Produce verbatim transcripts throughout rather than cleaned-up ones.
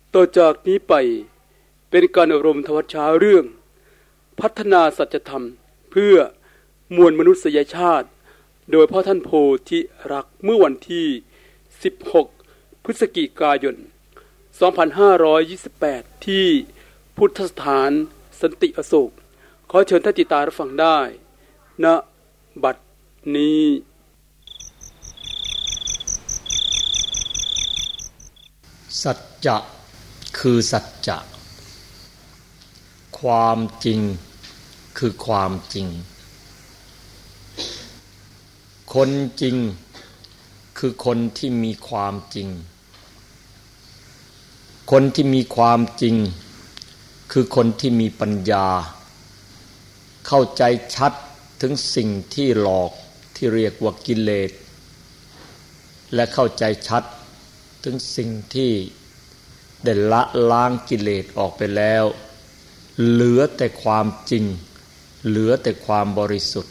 ต่อจากนี้ไปเป็นการอบรมทวชาเรื่องพัฒนาสัจธรรมเพื่อมวลมนุษยชาติโดยพ่อท่านโพธิรักษ์เมื่อวันที่สิบหกพฤศจิกายนสองพันห้าร้อยยี่สิบแปดที่พุทธสถานสันติอโศกขอเชิญท่านติดตามรับฟังได้ณบัดนี้สัจจะคือสัจจะความจริงคือความจริงคนจริงคือคนที่มีความจริงคนที่มีความจริงคือคนที่มีปัญญาเข้าใจชัดถึงสิ่งที่หลอกที่เรียกว่ากิเลสและเข้าใจชัดถึงสิ่งที่ได้ละล้างกิเลสออกไปแล้วเหลือแต่ความจริงเหลือแต่ความบริสุทธิ์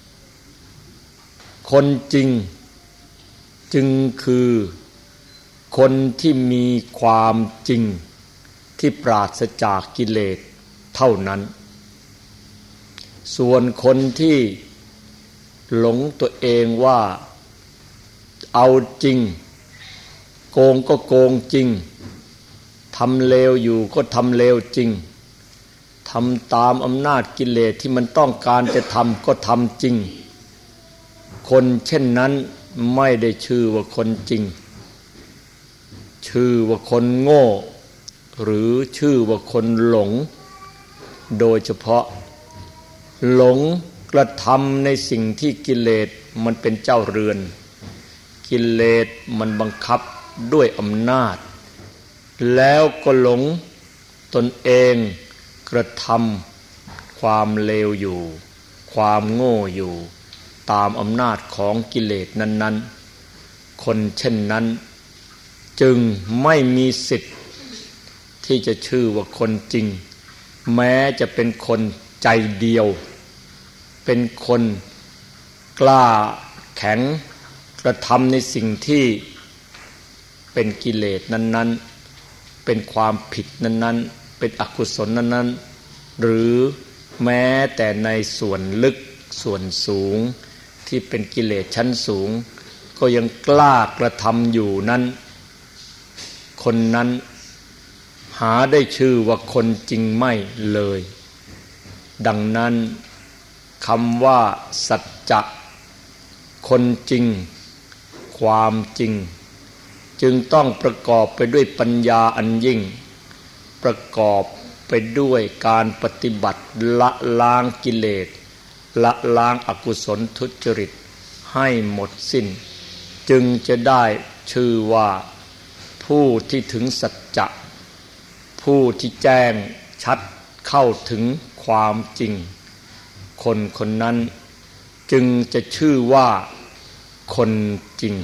คนจริงจึงคือคนที่มีความจริงที่ปราศจากกิเลสเท่านั้นส่วนคนที่หลงตัวเองว่าเอาจริงโกงก็โกงจริงทำเลวอยู่ก็ทำเลวจริงทำตามอำนาจกิเลสที่มันต้องการจะทำก็ทำจริงคนเช่นนั้นไม่ได้ชื่อว่าคนจริงชื่อว่าคนโง่หรือชื่อว่าคนหลงโดยเฉพาะหลงกระทำในสิ่งที่กิเลสมันเป็นเจ้าเรือนกิเลสมันบังคับด้วยอำนาจแล้วก็หลงตนเองกระทำความเลวอยู่ความโง่อยู่ตามอำนาจของกิเลสนั้นๆคนเช่นนั้นจึงไม่มีสิทธิ์ที่จะชื่อว่าคนจริงแม้จะเป็นคนใจเดียวเป็นคนกล้าแข็งกระทำในสิ่งที่เป็นกิเลสนั้นๆเป็นความผิดนั้นๆเป็นอกุศลนั้นๆหรือแม้แต่ในส่วนลึกส่วนสูงที่เป็นกิเลสชั้นสูงก็ยังกล้ากระทำอยู่นั้นคนนั้นหาได้ชื่อว่าคนจริงไม่เลยดังนั้นคำว่าสัจจะคนจริงความจริงจึงต้องประกอบไปด้วยปัญญาอันยิ่งประกอบไปด้วยการปฏิบัติละล้างกิเลสละล้างอกุศลทุจริตให้หมดสิ้นจึงจะได้ชื่อว่าผู้ที่ถึงสัจจะผู้ที่แจ้งชัดเข้าถึงความจริงคนคนนั้นจึงจะชื่อว่าคนจริง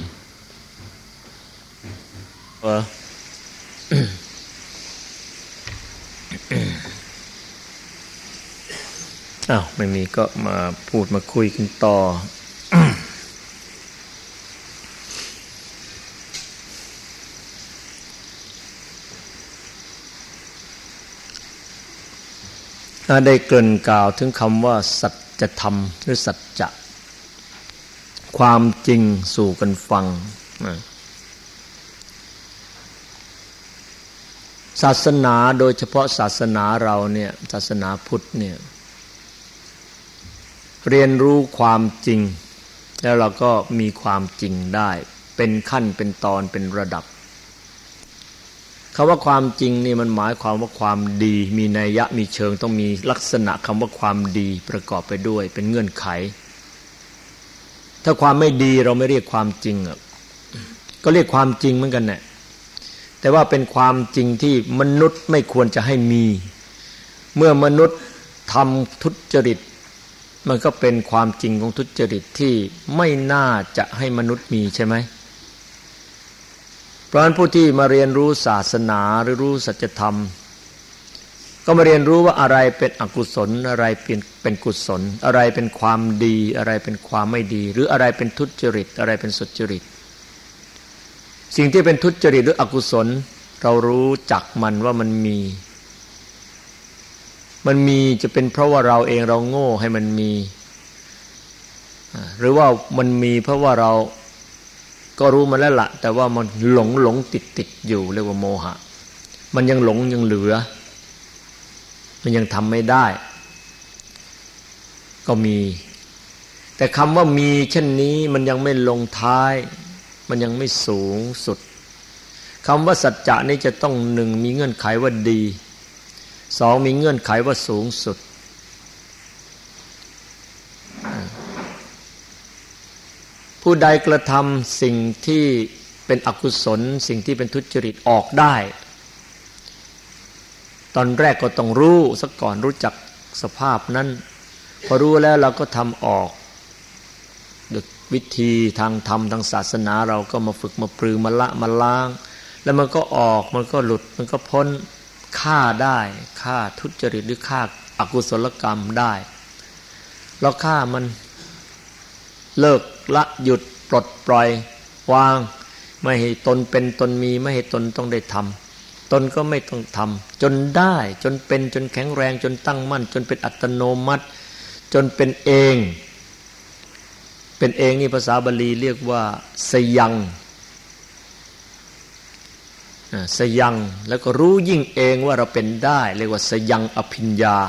เออ อ้าวไม่มีก็มาพูดมาคุยกันต่อ ได้เกริ่นกล่าวถึงคำว่าสัจธรรมหรือสัจจะความจริงสู่กันฟังศาสนาโดยเฉพาะศาสนาเราเนี่ยศาสนาพุทธเนี่ยเรียนรู้ความจริงแล้วเราก็มีความจริงได้เป็นขั้นเป็นตอนเป็นระดับคำว่าความจริงนี่มันหมายความว่าความดีมีนัยยะมีเชิงต้องมีลักษณะคำว่าความดีประกอบไปด้วยเป็นเงื่อนไขถ้าความไม่ดีเราไม่เรียกความจริงอ่ะก็เรียกความจริงเหมือนกันแหละแต่ว่าเป็นความจริงที่มนุษย์ไม่ควรจะให้มีเมื่อมนุษย์ทำทุจริตมันก็เป็นความจริงของทุจริตที่ไม่น่าจะให้มนุษย์มีใช่ไหมเพราะฉะนั้นผู้ที่มาเรียนรู้ศาสนาหรือรู้สัจธรรมก็มาเรียนรู้ว่าอะไรเป็นอกุศลอะไรเป็นเป็นกุศลอะไรเป็นความดีอะไรเป็นความไม่ดีหรืออะไรเป็นทุจริตอะไรเป็นสุจริต สิ่งที่เป็นทุจริตหรืออกุศลเรารู้จักมันว่ามันมีมันมีจะเป็นเพราะว่าเราเองเราโง่ให้มันมีหรือว่ามันมีเพราะว่าเราก็รู้มาแล้วละแต่ว่ามันหลงหลงติดติดอยู่เรียกว่าโมหะมันยังหลงยังเหลือมันยังทำไม่ได้ก็มีแต่คำว่ามีเช่นนี้มันยังไม่ลงท้ายมันยังไม่สูงสุดคำว่าสัจจะนี่จะต้องหนึ่งมีเงื่อนไขว่าดีสองมีเงื่อนไขว่าสูงสุดผู้ใดกระทำสิ่งที่เป็นอกุศลสิ่งที่เป็นทุจริตออกได้ตอนแรกก็ต้องรู้ซะก่อนรู้จักสภาพนั้นพอรู้แล้วเราก็ทำออกด้วยวิธีทางธรรมทางศาสนาเราก็มาฝึกมาปรือมาละมาล้างแล้วมันก็ออกมันก็หลุดมันก็พ้นฆ่าได้ฆ่าทุจริตหรือฆ่าอกุศลกรรมได้เราฆ่ามันเลิกละหยุดปลดปล่อยวางไม่ให้ตนเป็นตนมีไม่ให้ตนต้องได้ทำตนก็ไม่ต้องทำจนได้จนเป็นจนแข็งแรงจนตั้งมั่นจนเป็นอัตโนมัติจนเป็นเองเป็นเองนี่ภาษาบาลีเรียกว่าสยังสยังแล้วก็รู้ยิ่งเองว่าเราเป็นได้เรียกว่าสยังอภิญญา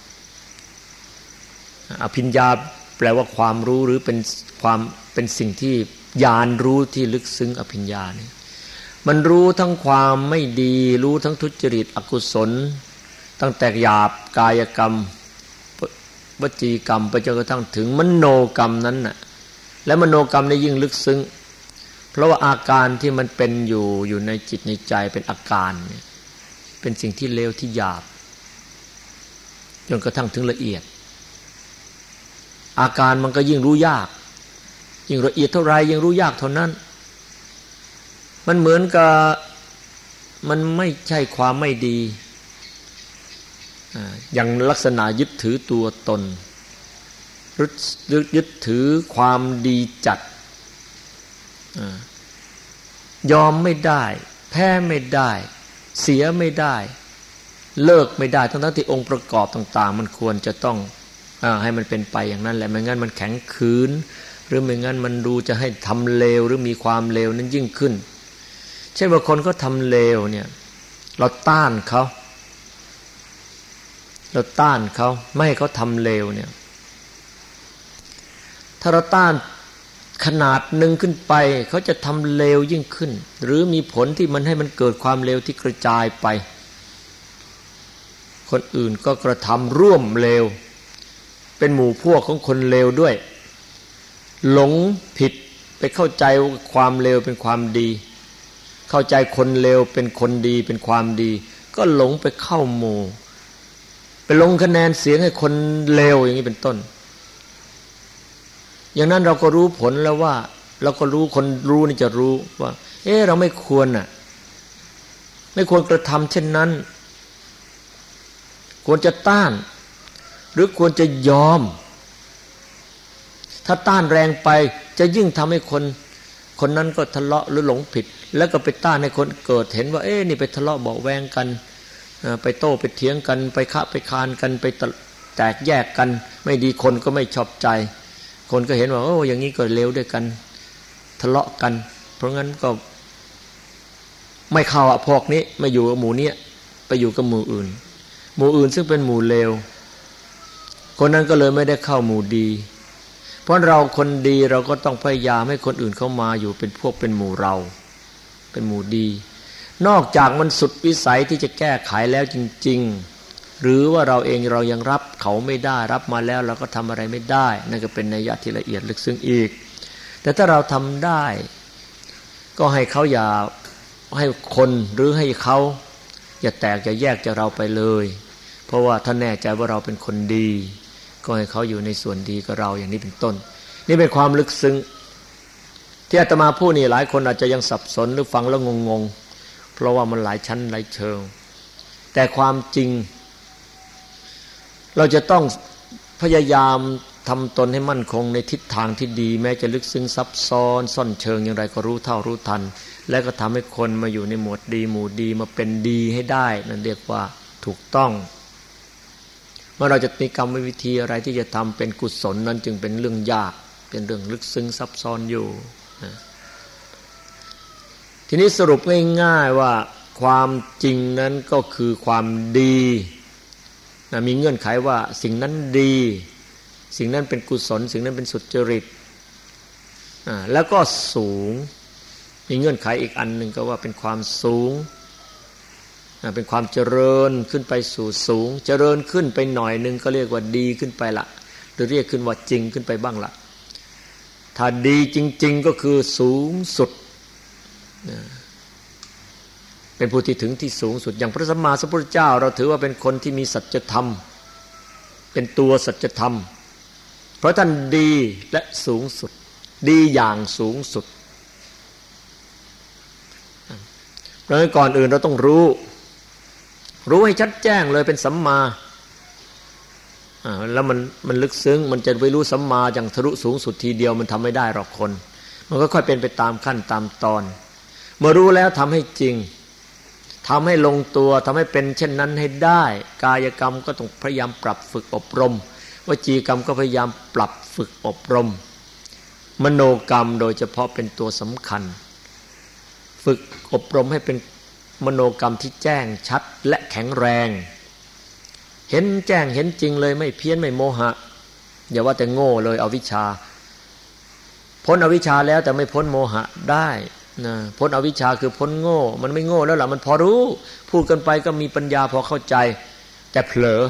อภิญญาแปลว่าความรู้หรือเป็นความเป็นสิ่งที่ญาณรู้ที่ลึกซึ้งอภิญญาเนี่ยมันรู้ทั้งความไม่ดีรู้ทั้งทุจริตอกุศลตั้งแต่หยาบกายกรรมวจีกรรมไปจนกระทั่งถึงมโนกรรมนั้นน่ะและมโนกรรมได้ยิ่งลึกซึ้งเพราะว่าอาการที่มันเป็นอยู่อยู่ในจิตในใจเป็นอาการเนี่ยเป็นสิ่งที่เลวที่หยาบจนกระทั่งถึงละเอียดอาการมันก็ยิ่งรู้ยากยิ่งละเอียดเท่าไรยิ่งรู้ยากเท่านั้นมันเหมือนกับมันไม่ใช่ความไม่ดีอย่างลักษณะยึดถือตัวตนยึดถือความดีจัดยอมไม่ได้แพ้ไม่ได้เสียไม่ได้เลิกไม่ได้ทั้งๆที่องค์ประกอบต่างๆมันควรจะต้องให้มันเป็นไปอย่างนั้นแหละไม่งั้นมันแข็งขืนหรือไม่งั้นมันดูจะให้ทำเลวหรือมีความเลวนั้นยิ่งขึ้นเช่นว่าคนก็ทำเลวเนี่ยเราต้านเขาเราต้านเขาไม่ให้เขาทำเลวเนี่ยถ้าเราต้านขนาดหนึ่งขึ้นไปเขาจะทำเลวยิ่งขึ้นหรือมีผลที่มันให้มันเกิดความเลวที่กระจายไปคนอื่นก็กระทำร่วมเลวเป็นหมู่พวกของคนเลวด้วยหลงผิดไปเข้าใจความเลวเป็นความดีเข้าใจคนเลวเป็นคนดีเป็นความดีก็หลงไปเข้าหมู่ไปลงคะแนนเสียงให้คนเลวอย่างนี้เป็นต้นอย่างนั้นเราก็รู้ผลแล้วว่าเราก็รู้คนรู้นี่จะรู้ว่าเอ๊ะเราไม่ควรน่ะไม่ควรกระทำเช่นนั้นควรจะต้านหรือควรจะยอมถ้าต้านแรงไปจะยิ่งทำให้คนคนนั้นก็ทะเลาะหรือหลงผิดแล้วก็ไปต้านให้คนเกิดเห็นว่าเอ๊ะนี่ไปทะเลาะเบาแวงกันไปโต้ไปเถียงกันไปคะไปคานกันไปแตกแยกกันไม่ดีคนก็ไม่ชอบใจคนก็เห็นว่าโอ้อย่างนี้ก็เลวด้วยกันทะเลาะกันเพราะงั้นก็ไม่เข้าอ่ะพวกนี้ไม่อยู่กับหมู่นี้ไปอยู่กับหมู่อื่นหมู่อื่นซึ่งเป็นหมู่เลวคนนั้นก็เลยไม่ได้เข้าหมู่ดีเพราะเราคนดีเราก็ต้องพยายามให้คนอื่นเข้ามาอยู่เป็นพวกเป็นหมู่เราเป็นหมู่ดีนอกจากมันสุดวิสัยที่จะแก้ไขแล้วจริงๆหรือว่าเราเองเรายังรับเขาไม่ได้รับมาแล้วเราก็ทำอะไรไม่ได้นั่นก็เป็นนัยยะที่ละเอียดลึกซึ้งอีกแต่ถ้าเราทำได้ก็ให้เขาอย่าให้คนหรือให้เขาอย่าแตกอย่าแยกจากเราไปเลยเพราะว่าถ้าแน่ใจว่าเราเป็นคนดีก็ให้เขาอยู่ในส่วนดีกับเราอย่างนี้เป็นต้นนี่เป็นความลึกซึ้งที่อาตมาพูดนี่หลายคนอาจจะยังสับสนหรือฟังแล้วงงๆเพราะว่ามันหลายชั้นหลายเชิงแต่ความจริงเราจะต้องพยายามทำตนให้มั่นคงในทิศทางที่ดีแม้จะลึกซึ้งซับซ้อนซ่อนเชิงอย่างไรก็รู้เท่ารู้ทันและก็ทำให้คนมาอยู่ในหมวดดีหมู่ดีมาเป็นดีให้ได้นั่นเรียกว่าถูกต้องเมื่อเราจะมีกรรมวิธีอะไรที่จะทำเป็นกุศลนั้นจึงเป็นเรื่องยากเป็นเรื่องลึกซึ้งซับซ้อนอยู่นะทีนี้สรุปง่ายๆว่าความจริงนั้นก็คือความดีนะมีเงื่อนไขว่าสิ่งนั้นดีสิ่งนั้นเป็นกุศลสิ่งนั้นเป็นสุจริตอ่าแล้วก็สูงมีเงื่อนไขอีกอันหนึ่งก็ว่าเป็นความสูงอ่าเป็นความเจริญขึ้นไปสู่สูงเจริญขึ้นไปหน่อยนึงก็เรียกว่าดีขึ้นไปละหรือเรียกขึ้นว่าจริงขึ้นไปบ้างละถ้าดีจริงๆก็คือสูงสุดนะเป็นผู้ที่ถึงที่สูงสุดอย่างพระสัมมาสัมพุทธเจ้าเราถือว่าเป็นคนที่มีสัจธรรมเป็นตัวสัจธรรมเพราะท่านดีและสูงสุดดีอย่างสูงสุดเพราะฉะนั้นก่อนอื่นเราต้องรู้รู้ให้ชัดแจ้งเลยเป็นสัมมาอ่าแล้วมันมันลึกซึ้งมันจะไปรู้สัมมาอย่างทะลุสูงสุดทีเดียวมันทำไม่ได้หรอกคนมันก็ค่อยเป็นไปตามขั้นตามตอนเมื่อรู้แล้วทำให้จริงทำให้ลงตัวทำให้เป็นเช่นนั้นให้ได้กายกรรมก็ต้องพยายามปรับฝึกอบรมวจีกรรมก็พยายามปรับฝึกอบรมมโนกรรมโดยเฉพาะเป็นตัวสำคัญฝึกอบรมให้เป็นมโนกรรมที่แจ้งชัดและแข็งแรงเห็นแจ้งเห็นจริงเลยไม่เพี้ยนไม่โมหะอย่าว่าแต่โง่เลยเอาวิชาพ้นอวิชชาแล้วแต่ไม่พ้นโมหะได้นะพ้นอวิชชาคือพ้นโง่มันไม่โง่แล้วล่ะมันพอรู้พูดกันไปก็มีปัญญาพอเข้าใจแต่เผลอ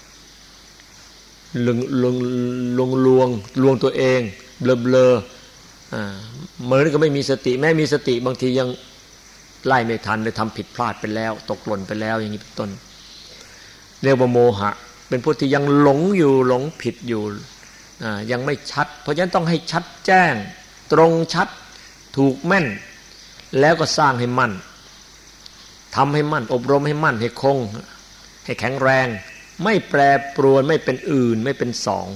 ลวงลวงลวงลวงลวงตัวเองเบลอเบลออ่าเหมือนก็ไม่มีสติแม้มีสติบางทียังไล่ไม่ทันเลยทำผิดพลาดไปแล้วตกหล่นไปแล้วอย่างนี้เป็นต้นเรียกว่าโมหะเป็นผู้ที่ยังหลงอยู่หลงผิดอยู่อ่ายังไม่ชัดเพราะฉะนั้นต้องให้ชัดแจ้งตรงชัดถูกแม่นแล้วก็สร้างให้มั่นทำให้มั่นอบรมให้มั่นให้คงให้แข็งแรงไม่แปรปรวนไม่เป็นอื่นไม่เป็นสอง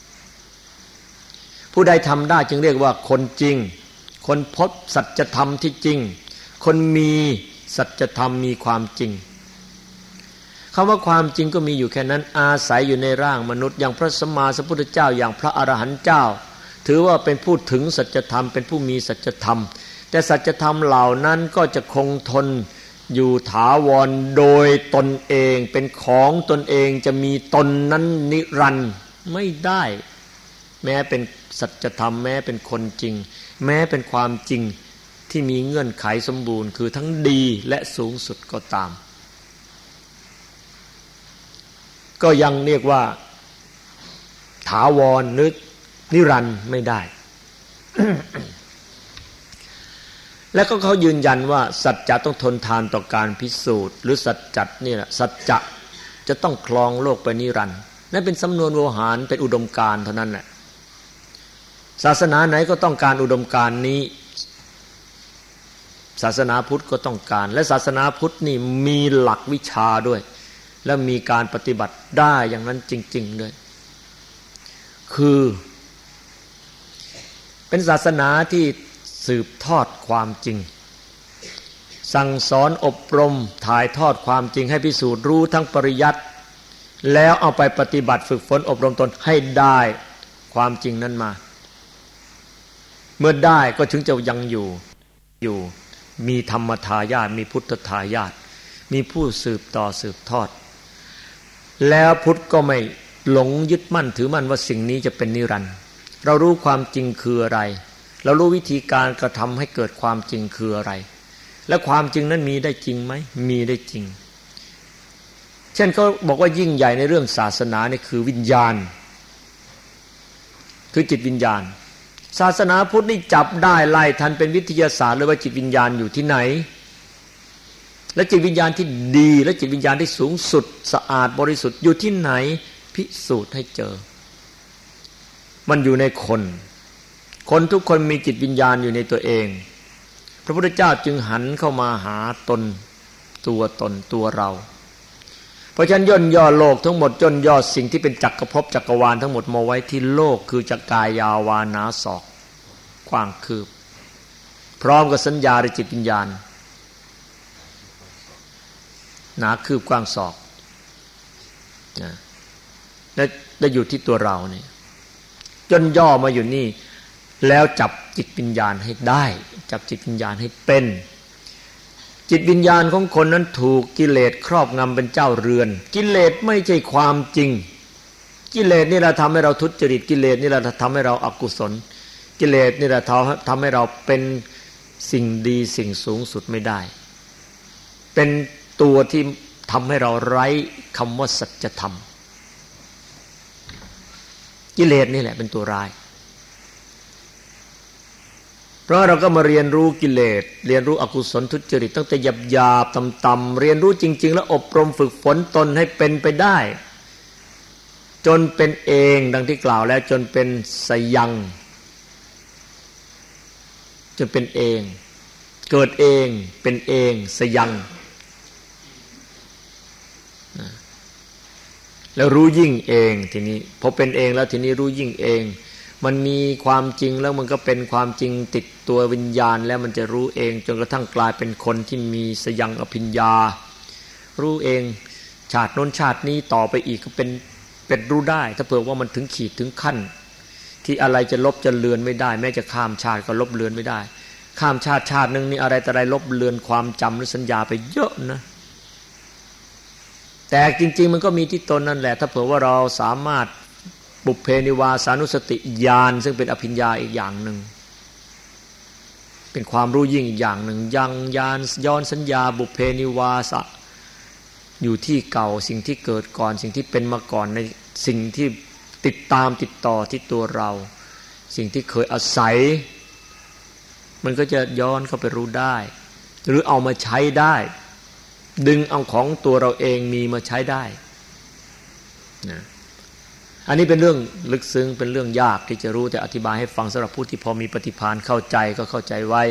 ผู้ใดทำได้จึงเรียกว่าคนจริงคนพบสัจธรรมที่จริงคนมีสัจธรรมมีความจริงคำว่าความจริงก็มีอยู่แค่นั้นอาศัยอยู่ในร่างมนุษย์อย่างพระสัมมาสัมพุทธเจ้าอย่างพระอรหันต์เจ้าถือว่าเป็นผู้ถึงสัจธรรมเป็นผู้มีสัจธรรมแต่สัจธรรมเหล่านั้นก็จะคงทนอยู่ถาวรโดยตนเองเป็นของตนเองจะมีตนนั้นนิรันดร์ไม่ได้แม้เป็นสัจธรรมแม้เป็นคนจริงแม้เป็นความจริงที่มีเงื่อนไขสมบูรณ์คือทั้งดีและสูงสุดก็ตามก็ยังเรียกว่าถาวรหรือนิรันดร์ไม่ได้ แล้วก็เขายืนยันว่าสัจจะต้องทนทานต่อการพิสูจน์หรือสัจจะนี่แหละสัจจะจะต้องครองโลกไปนิรันดร์นั่นเป็นสำนวนโวหารเป็นอุดมการณ์เท่านั้นแหละศาสนาไหนก็ต้องการอุดมการณ์นี้ศาสนาพุทธก็ต้องการและศาสนาพุทธนี่มีหลักวิชาด้วยและมีการปฏิบัติได้อย่างนั้นจริงๆด้วยคือเป็นศาสนาที่สืบทอดความจริงสั่งสอนอบรมถ่ายทอดความจริงให้พิสูจน์รู้ทั้งปริยัติแล้วเอาไปปฏิบัติฝึกฝนอบรมตนให้ได้ความจริงนั้นมาเมื่อได้ก็ถึงจะยังอยู่อยู่มีธรรมทายาทมีพุทธทายาทมีผู้สืบต่อสืบทอดแล้วพุทธก็ไม่หลงยึดมั่นถือมั่นว่าสิ่งนี้จะเป็นนิรันดร์เรารู้ความจริงคืออะไรเรารู้วิธีการกระทำให้เกิดความจริงคืออะไรและความจริงนั้นมีได้จริงไหมมีได้จริงเช่นเขาบอกว่ายิ่งใหญ่ในเรื่องศาสนานี่คือวิญญาณคือจิตวิญญาณศาสนาพุทธนี่จับได้ไล่ทันเป็นวิทยาศาสตร์เลยว่าจิตวิญญาณอยู่ที่ไหนและจิตวิญญาณที่ดีและจิตวิญญาณที่สูงสุดสะอาดบริสุทธิ์อยู่ที่ไหนพิสูจน์ให้เจอมันอยู่ในคนคนทุกคนมีจิตวิญญาณอยู่ในตัวเองพระพุทธเจ้าจึงหันเข้ามาหาตนตัวตนตัวเราเพราะฉะนั้นย่นย่อโลกทั้งหมดย่นย่อสิ่งที่เป็นจักรภพจักรวาลทั้งหมดมาไว้ที่โลกคือจักกายยาวานาศอกกว้างคืบพร้อมกับสัญญาในจิตวิญญาณหนาคืบกว้างศอกนะและได้อยู่ที่ตัวเราเนี่ยจนย่อมาอยู่นี่แล้วจับจิตวิญญาณให้ได้จับจิตวิญญาณให้เป็นจิตวิญญาณของคนนั้นถูกกิเลสครอบงำเป็นเจ้าเรือนกิเลสไม่ใช่ความจริงกิเลสนี่แหละทำให้เราทุจริตกิเลสนี่แหละทำให้เราอกุศลกิเลสนี่แหละทำให้เราเป็นสิ่งดีสิ่งสูงสุดไม่ได้เป็นตัวที่ทำให้เราไร้คำว่าสัจธรรมกิเลสนี่แหละเป็นตัวร้ายเพราะเราก็มาเรียนรู้กิเลสเรียนรู้อกุศลทุจริตตั้งแต่หยาบๆต่ำๆเรียนรู้จริงๆแล้วอบรมฝึกฝนตนให้เป็นไปได้จนเป็นเองดังที่กล่าวแล้วจนเป็นสยังจนเป็นเองเกิดเองเป็นเองสยังแล้วรู้ยิ่งเองทีนี้พอเป็นเองแล้วทีนี้รู้ยิ่งเองมันมีความจริงแล้วมันก็เป็นความจริงติดตัววิญญาณแล้วมันจะรู้เองจนกระทั่งกลายเป็นคนที่มีสยังอภิญญารู้เองชาติโน้นชาตินี้ต่อไปอีกก็เป็นเป็นรู้ได้ถ้าเผื่อว่ามันถึงขีดถึงขั้นที่อะไรจะลบจะเลือนไม่ได้แม้จะข้ามชาติก็ลบเลือนไม่ได้ข้ามชาติชาตินึงนี่อะไรแต่อะไรลบเลือนความจำหรือสัญญาไปเยอะนะแต่จริงๆมันก็มีที่ตนนั่นแหละถ้าเผื่อว่าเราสามารถปุพเพนิวาสานุสติญาณซึ่งเป็นอภิญญาอีกอย่างหนึ่งเป็นความรู้ยิ่งอีกอย่างหนึ่งยังญาณย้อนสัญญาบุพเพนิวาสะอยู่ที่เก่าสิ่งที่เกิดก่อนสิ่งที่เป็นมาก่อนในสิ่งที่ติดตามติดต่อที่ตัวเราสิ่งที่เคยอาศัยมันก็จะย้อนเข้าไปรู้ได้หรือเอามาใช้ได้ดึงเอาของตัวเราเองมีมาใช้ได้นะอันนี้เป็นเรื่องลึกซึ้งเป็นเรื่องยากที่จะรู้แต่อธิบายให้ฟังสำหรับผู้ที่พอมีปฏิภาณเข้าใจก็เข้าใจไว้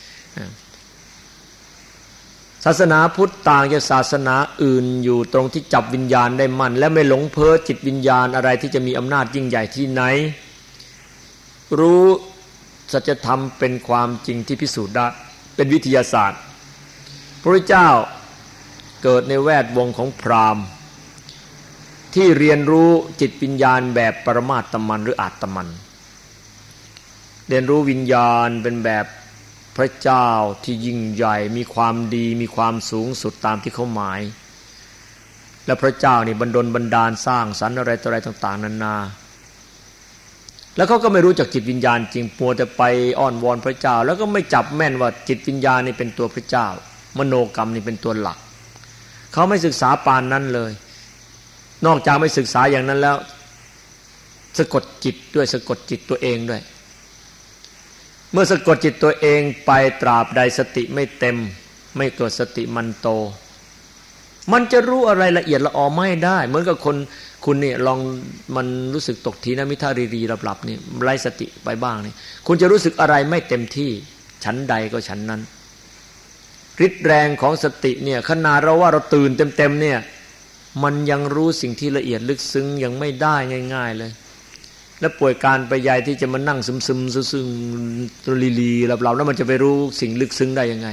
ศาสนาพุทธต่างจากศาสนาอื่นอยู่ตรงที่จับวิญญาณได้มั่นและไม่หลงเพ้อจิตวิญญาณอะไรที่จะมีอำนาจยิ่งใหญ่ที่ไหนรู้สัจธรรมเป็นความจริงที่พิสูจน์ได้เป็นวิทยาศาสตร์พระพุทธเจ้าเกิดในแวดวงของพราหมณ์ที่เรียนรู้จิตวิญญาณแบบปรมาตมันหรืออาตมันเรียนรู้วิญญาณเป็นแบบพระเจ้าที่ยิ่งใหญ่มีความดีมีความสูงสุดตามที่เขาหมายและพระเจ้านี่บันดลบันดาลสร้างสรรค์อะไรต่ออะไรต่างๆนานาแล้วเขาก็ไม่รู้จักจิตวิญญาณจริงมัวแต่ไปอ้อนวอนพระเจ้าแล้วก็ไม่จับแม่นว่าจิตวิญญาณนี่เป็นตัวพระเจ้ามโนกรรมนี่เป็นตัวหลักเขาไม่ศึกษาปานนั้นเลยนอกจากไม่ศึกษาอย่างนั้นแล้วสะกดจิตด้วยสะกดจิตตัวเองด้วยเมื่อสะกดจิตตัวเองไปตราบใดสติไม่เต็มไม่เกิดสติมันโตมันจะรู้อะไรละเอียดละออไม่ได้เหมือนกับคนคุณนี่ลองมันรู้สึกตกทีนะมิทารีรีหลับๆนี่ไร้สติไปบ้างนี่คุณจะรู้สึกอะไรไม่เต็มที่ชั้นใดก็ชั้นนั้นฤทธิ์แรงของสติเนี่ยขนาดเราว่าเราตื่นเต็มๆเนี่ยมันยังรู้สิ่งที่ละเอียดลึกซึ้งยังไม่ได้ง่ายๆเลยแล้วป่วยการไปใหญ่ที่จะมานั่งซึมๆซึ้งๆลีๆหลับๆแล้วมันจะไปรู้สิ่งลึกซึ้งได้ยังไง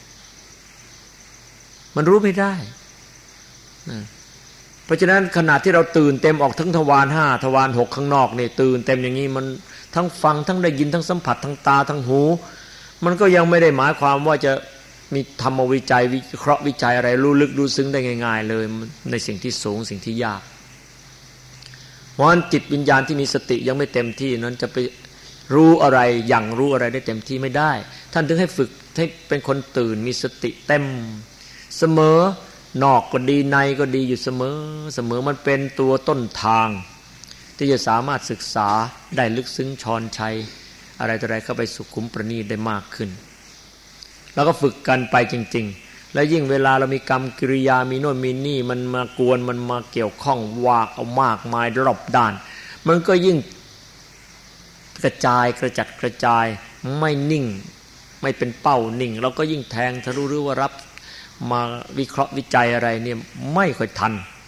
มันรู้ไม่ได้นะเพราะฉะนั้นขณะที่เราตื่นเต็มออกทั้งทวารห้าทวารหกข้างนอกนี่ตื่นเต็มอย่างนี้มันทั้งฟังทั้งได้ยินทั้งสัมผัสทั้งตาทั้งหูมันก็ยังไม่ได้หมายความว่าจะมีธรรมวิจัยวิเคราะห์วิจัยอะไรรู้ลึกรู้ซึ้งได้ง่ายๆเลยในสิ่งที่สูงสิ่งที่ยากเพราะฉะนั้นจิตวิญญาณที่มีสติยังไม่เต็มที่นั้นจะไปรู้อะไรอย่างรู้อะไรได้เต็มที่ไม่ได้ท่านถึงให้ฝึกให้เป็นคนตื่นมีสติเต็มเสมอนอกก็ดีในก็ดีอยู่เสมอเสมอมันเป็นตัวต้นทางที่จะสามารถศึกษาได้ลึกซึ้งชอนชัยอะไรต่ออะไรเข้าไปสุขุมประณีตได้มากขึ้นแล้วก็ฝึกกันไปจริงๆและยิ่งเวลาเรามีกรรมกิริยามีโน่นมีนี่มันมากวนมันมาเกี่ยวข้องวากเอามากมายรอบด้านมันก็ยิ่งกระจายกระจัดกระจายไม่นิ่งไม่เป็นเป้านิ่งเราก็ยิ่งแทงทะลุหรือว่ารับมาวิเคราะห์วิจัยอะไรเนี่ยไม่ค่อยทัน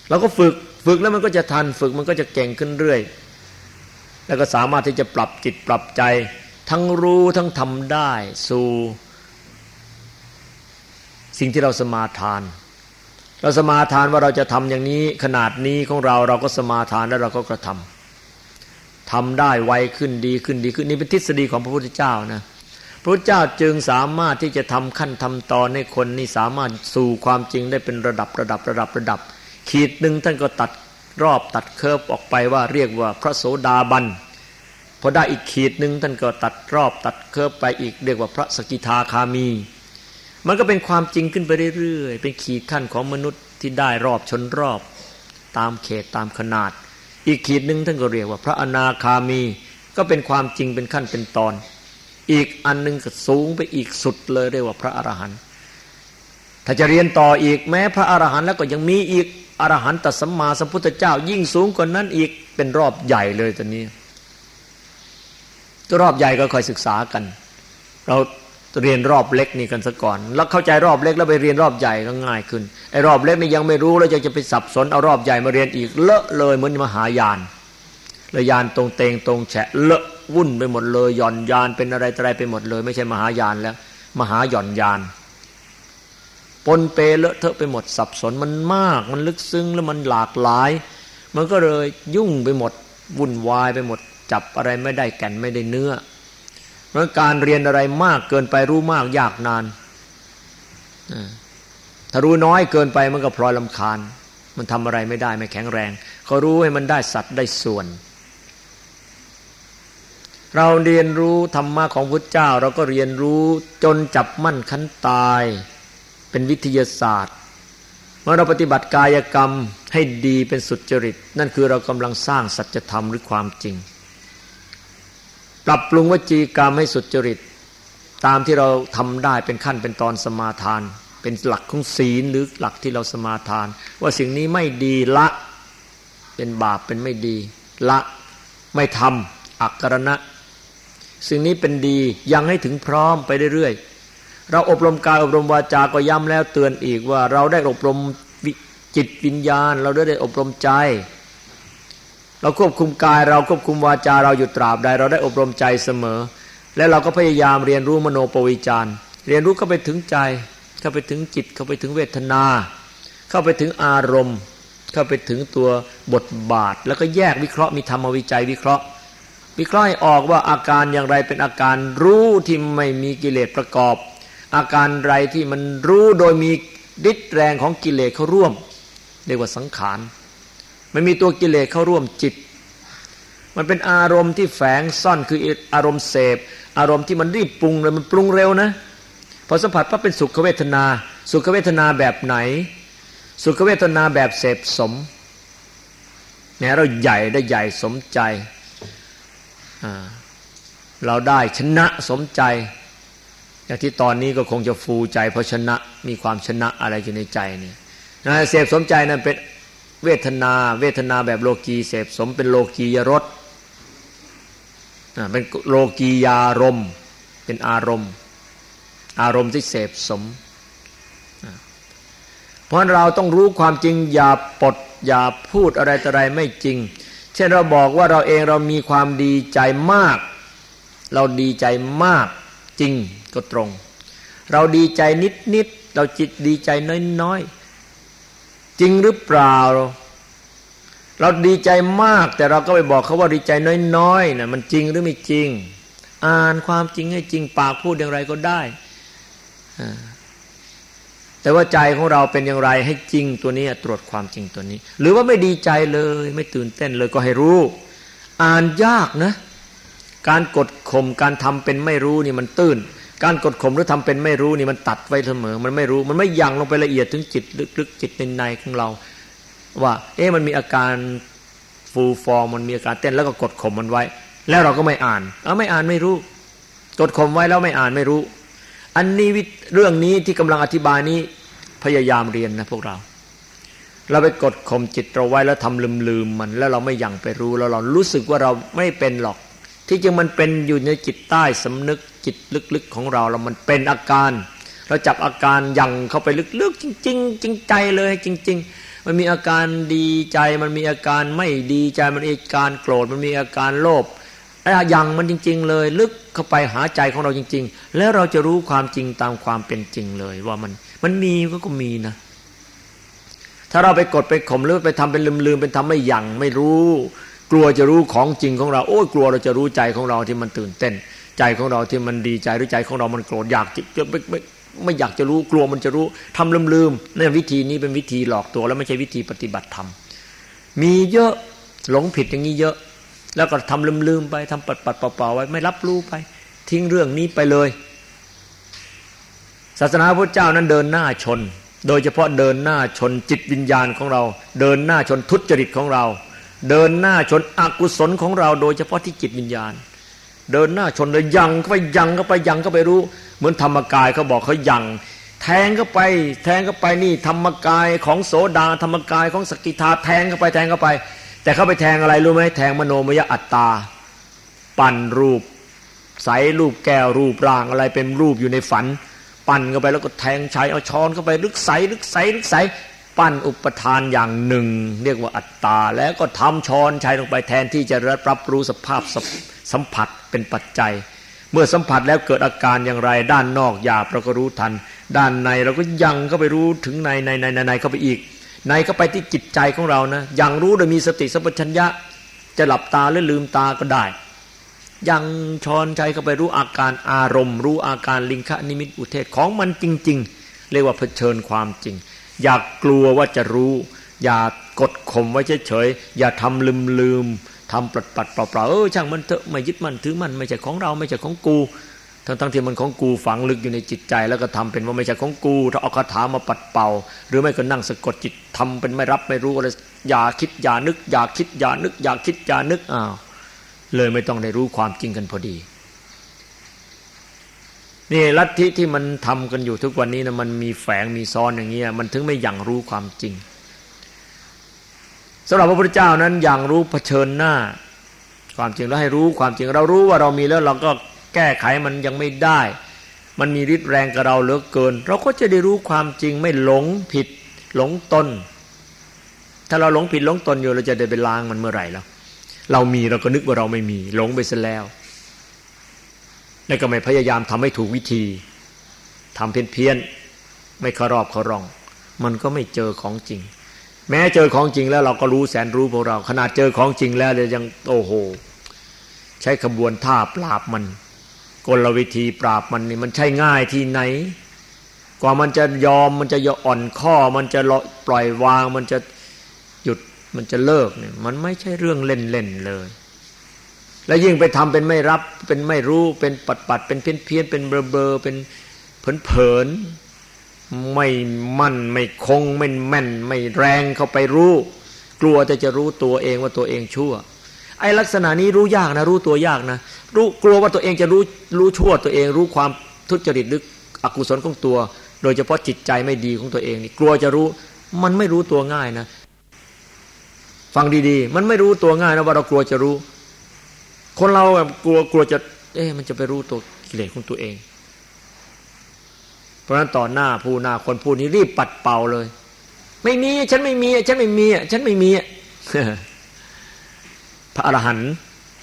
เราก็ฝึกฝึกแล้วมันก็จะทันฝึกมันก็จะเก่งขึ้นเรื่อยแล้วก็สามารถที่จะปรับจิตปรับใจทั้งรู้ทั้งทำได้สู่สิ่งที่เราสมาทานเราสมาทานว่าเราจะทำอย่างนี้ขนาดนี้ของเราเราก็สมาทานแล้วเราก็กระทำทำได้ไวขึ้นดีขึ้นดีขึ้นนี่เป็นทฤษฎีของพระพุทธเจ้านะพระพุทธเจ้าจึงสามารถที่จะทำขั้นทำตอนให้คนนี่สามารถสู่ความจริงได้เป็นระดับระดับระดับระดับขีดหนึ่งท่านก็ตัดรอบตัดเคิร์ฟออกไปว่าเรียกว่าพระโสดาบันพอได้อีกขีดหนึ่งท่านก็ตัดรอบตัดเคิร์ฟไปอีกเรียกว่าพระสกิทาคามีมันก็เป็นความจริงขึ้นไปเรื่อยๆเป็นขีดขั้นของมนุษย์ที่ได้รอบชนรอบตามเขตตามขนาดอีกขีดหนึ่งท่านก็เรียกว่าพระอนาคามีก็เป็นความจริงเป็นขั้นเป็นตอนอีกอันนึงก็สูงไปอีกสุดเลยเรียกว่าพระอรหันต์ถ้าจะเรียนต่ออีกแม้พระอรหันต์แล้วก็ยังมีอีกอรหันตสัมมาสัมพุทธเจ้ายิ่งสูงกว่านั้นอีกเป็นรอบใหญ่เลยตอนนี้รอบใหญ่ก็ค่อยศึกษากันเราเรียนรอบเล็กนี่กันซะก่อนแล้วเข้าใจรอบเล็กแล้วไปเรียนรอบใหญ่ก็ง่ายขึ้นไอ้รอบเล็กนี่ยังไม่รู้แล้วจะจะไปสับสนเอารอบใหญ่มาเรียนอีกเลอะเลยเหมือนมหายานแล้วยานตรงเตงตรงแฉะเลอะวุ่นไปหมดเลยหย่อนยานเป็นอะไรอะไรไปหมดเลยไม่ใช่มหายานแล้วมหาหย่อนยานปนเปเลอะเทอะไปหมดสับสนมันมากมันลึกซึ้งแล้วมันหลากหลายมันก็เลยยุ่งไปหมดวุ่นวายไปหมดจับอะไรไม่ได้แก่นไม่ได้เนื้อเพราะการเรียนอะไรมากเกินไปรู้มากยากนานถ้ารู้น้อยเกินไปมันก็พลอยรำคาญมันทำอะไรไม่ได้ไม่แข็งแรงเขารู้ให้มันได้สัดได้ส่วนเราเรียนรู้ธรรมะของพุทธเจ้าเราก็เรียนรู้จนจับมั่นคั้นตายเป็นวิทยาศาสตร์เมื่อเราปฏิบัติกายกรรมให้ดีเป็นสุจริตนั่นคือเรากำลังสร้างสัจธรรมหรือความจริงปรับปรุงวจีกรรมให้สุจริตตามที่เราทำได้เป็นขั้นเป็นตอนสมาทานเป็นหลักของศีลหรือหลักที่เราสมาทานว่าสิ่งนี้ไม่ดีละเป็นบาปเป็นไม่ดีละไม่ทำอักขรณะสิ่งนี้เป็นดียังให้ถึงพร้อมไปเรื่อยๆเราอบรมกายอบรมวาจาก็ย้ำแล้วเตือนอีกว่าเราได้อบรมจิตวิญญาณเราได้อบรมใจเราควบคุมกายเราควบคุมวาจาเราอยู่ตราบใดเราได้อบรมใจเสมอและเราก็พยายามเรียนรู้มโนปวิจารเรียนรู้เข้าไปถึงใจเข้าไปถึงจิตเข้าไปถึงเวทนาเข้าไปถึงอารมณ์เข้าไปถึงตัวบทบาทแล้วก็แยกวิเคราะห์มีธรรมวิจัยวิเคราะห์วิเคราะห์ให้ออกว่าอาการอย่างไรเป็นอาการรู้ที่ไม่มีกิเลสประกอบอาการไรที่มันรู้โดยมีฤทธิ์แรงของกิเลสเข้าร่วมเรียกว่าสังขารมันมีตัวกิเลสเข้าร่วมจิตมันเป็นอารมณ์ที่แฝงซ่อนคืออารมณ์เสพอารมณ์ที่มันรีบปรุงเลยมันปรุงเร็วนะพอสัมผัสปั๊บเป็นสุขเวทนาสุขเวทนาแบบไหนสุขเวทนาแบบเสพสมเนี่ยเราใหญ่ได้ใหญ่สมใจเราได้ชนะสมใจอย่างที่ตอนนี้ก็คงจะฟูใจเพราะชนะมีความชนะอะไรอยู่ในใจเนี่ยเสพสมใจนั้นเป็นเวทนาเวทนาแบบโลกีเสพสมเป็นโลกียรสเป็นโลกียารมณ์เป็นอารมณ์อารมณ์ที่เสพสมเพราะเราต้องรู้ความจริงอย่าปดอย่าพูดอะไรต่ออะไรไม่จริงเช่นเราบอกว่าเราเองเรามีความดีใจมากเราดีใจมากจริงก็ตรงเราดีใจนิดๆเราจิตดีใจน้อยๆจริงหรือเปล่าเราดีใจมากแต่เราก็ไปบอกเขาว่าดีใจน้อยๆนะมันจริงหรือไม่จริงอ่านความจริงให้จริงปากพูดอย่างไรก็ได้แต่ว่าใจของเราเป็นอย่างไรให้จริงตัวนี้ตรวจความจริงตัวนี้หรือว่าไม่ดีใจเลยไม่ตื่นเต้นเลยก็ให้รู้อ่านยากนะการกดข่มการทำเป็นไม่รู้นี่มันตื้นการกดข่มหรือทำเป็นไม่รู้นี่มันตัดไว้เสมอมันไม่รู้มันไม่ยังลงไปละเอียดถึงจิตลึกๆจิตในๆของเราว่าเอ๊ะมันมีอาการฟูฟอร์มันมีอาการเต้นแล้วก็กดข่มมันไว้แล้วเราก็ไม่อ่านเอาไม่อ่านไม่รู้กดข่มไว้แล้วไม่อ่านไม่รู้อันนี้เรื่องนี้ที่กำลังอธิบายนี้พยายามเรียนนะพวกเราเราไปกดข่มจิตเราไว้แล้วทำลืมๆมันแล้วเราไม่ยังไปรู้แล้วเรารู้สึกว่าเราไม่เป็นหรอกที่จริงมันเป็นอยู่ในจิตใต้สำนึกจิตลึกๆของเราแล้วมันเป็นอาการเราจับอาการยังเข้าไปลึกๆจริงๆจริงใจเลยจริงๆมันมีอาการดีใจมันมีอาการไม่ดีใจมันมีอาการโกรธมันมีอาการโลภอย่างมันจริงๆเลยลึกเข้าไปหาใจของเราจริงๆแล้วเราจะรู้ความจริงตามความเป็นจริงเลยว่ามันมันมีก็ก็มีนะถ้าเราไปกดไปข่มหรือไปทำเป็นลืมๆเป็นทำไม่ยังไม่รู้กลัวจะรู้ของจริงของเราโอ้ยกลัวเราจะรู้ใจของเราที่มันตื่นเต้นใจของเราที่มันดีใจหรือใจของเรามันโกรธอยากจะไม่ไม่ไม่อยากจะรู้กลัวมันจะรู้ทำลืมๆเนี่ยวิธีนี้เป็นวิธีหลอกตัวแล้วไม่ใช่วิธีปฏิบัติธรรมมีเยอะหลงผิดอย่างนี้เยอะแล้วก็ทำลืมๆไปทำปัดๆเปล่าๆไว้ไม่รับรู้ไปทิ้งเรื่องนี้ไปเลยศาสนาพุทธเจ้านั้นเดินหน้าชนโดยเฉพาะเดินหน้าชนจิตวิญญาณของเราเดินหน้าชนทุจริตของเราเดินหน้าชนอกุศลของเราโดยเฉพาะที่จิตวิญญาณเดินหน้าชนเลยยังเข้าไปยังเข้าไปยังเข้าไปรู้เหมือนธรรมกายเขาบอกเขายังแทงเข้าไปแทงเข้าไปนี่ธรรมกายของโสดาธรรมกายของสกิทาแทงเข้าไปแทงเข้าไปแต่เขาไปแทงอะไรรู้ไหมแทงมโนมยอัตตาปั่นรูปใสรูปแก้วรูปร่างอะไรเป็นรูปอยู่ในฝันปั่นเข้าไปแล้วก็แทงใช้เอาช้อนเข้าไปลึกใสลึกใสลึกใสปั้นอุปทานอย่างหนึ่งเรียกว่าอัตตาแล้วก็ทำช้อนใช้ลงไปแทนที่จะรับรู้สภาพสัมผัสเป็นปัจจัยเมื่อสัมผัสแล้วเกิดอาการอย่างไรด้านนอกหยาบเราก็รู้ทันด้านในเราก็ยังเข้าไปรู้ถึงในในในในเข้าไปอีกในเข้าไปที่จิตใจของเรานะยังรู้โดยมีสติสัมปชัญญะจะหลับตาหรือลืมตาก็ได้ยังช้อนใจเข้าไปรู้อาการอารมณ์รู้อาการลิงคะนิมิตอุเทศของมันจริงๆเรียกว่าเผชิญความจริงอย่ากลัวว่าจะรู้อย่ากดข่มไว้เฉยๆอย่าทำลืมๆทำปัดๆเปล่าๆเออช่างมันเถอะไม่ยึดมั่นถือมั่นไม่ใช่ของเราไม่ใช่ของกูทั้งๆที่มันของกูฝังลึกอยู่ในจิตใจแล้วก็ทำเป็นว่าไม่ใช่ของกูถ้าเอาคาถามาปัดเป่าหรือไม่ก็นั่งสะกดจิตทำเป็นไม่รับไม่รู้อะไรอย่าคิดอย่านึกอย่าคิดอย่านึกอย่าคิดอย่านึกอ้าวเลยไม่ต้องได้รู้ความจริงกันพอดีนี่ลัทธิที่มันทำกันอยู่ทุกวันนี้นะมันมีแฝงมีซ้อนอย่างเงี้ยมันถึงไม่อย่างรู้ความจริงสำหรับพระพุทธเจ้านั้นอย่างรู้เผชิญหน้าความจริงแล้วให้รู้ความจริงเรารู้ว่าเรามีแล้วเราก็แก้ไขมันยังไม่ได้มันมีฤทธิ์แรงกับเราเหลือเกินเราก็จะได้รู้ความจริงไม่หลงผิดหลงตนถ้าเราหลงผิดหลงตนอยู่เราจะได้ไปล้างมันเมื่อไหร่แล้วเรามีเราก็นึกว่าเราไม่มีหลงไปซะแล้วแล้วก็ไม่พยายามทำให้ถูกวิธีทำเพี้ยนๆไม่เคารพเคารองมันก็ไม่เจอของจริงแม้เจอของจริงแล้วเราก็รู้แสนรู้พวกเราขนาดเจอของจริงแล้วเลยยังโอ้โหใช้ขบวนท่าปราบมันกลวิธีปราบมันนี่มันใช่ง่ายที่ไหนกว่ามันจะยอมมันจะยอมอ่อนข้อมันจะปล่อยวางมันจะหยุดมันจะเลิกเนี่ยมันไม่ใช่เรื่องเล่นๆเลยแล้วยิ่งไปทำเป็นไม่รับเป็นไม่รู้เป็นปัดปัดเป็นเพี้ยนเพี้ยนเป็นเบลอเบลอเป็นเผินเผินไม่มั่นไม่คงไม่แม่นไม่แรงเข้าไปรู้กลัวแต่จะรู้ตัวเองว่าตัวเองชั่วไอ้ลักษณะนี้รู้ยากนะรู้ตัวยากนะรู้กลัวว่าตัวเองจะรู้รู้ชั่วตัวเองรู้ความทุจริตหรืออกุศลของตัวโดยเฉพาะจิตใจไม่ดีของตัวเองนี่กลัวจะรู้มันไม่รู้ตัวง่ายนะฟังดีๆมันไม่รู้ตัวง่ายนะว่าเรากลัวจะรู้คนเราแบบกลัวกลัวจะเอ๊ะมันจะไปรู้ตัวกิเลสของตัวเองเพราะฉะนั้นต่อหน้าผู้หน้าคนผู้นี้รีบปัดเป่าเลยไม่มีฉันไม่มีฉันไม่มีฉันไม่มีพระอรหันต์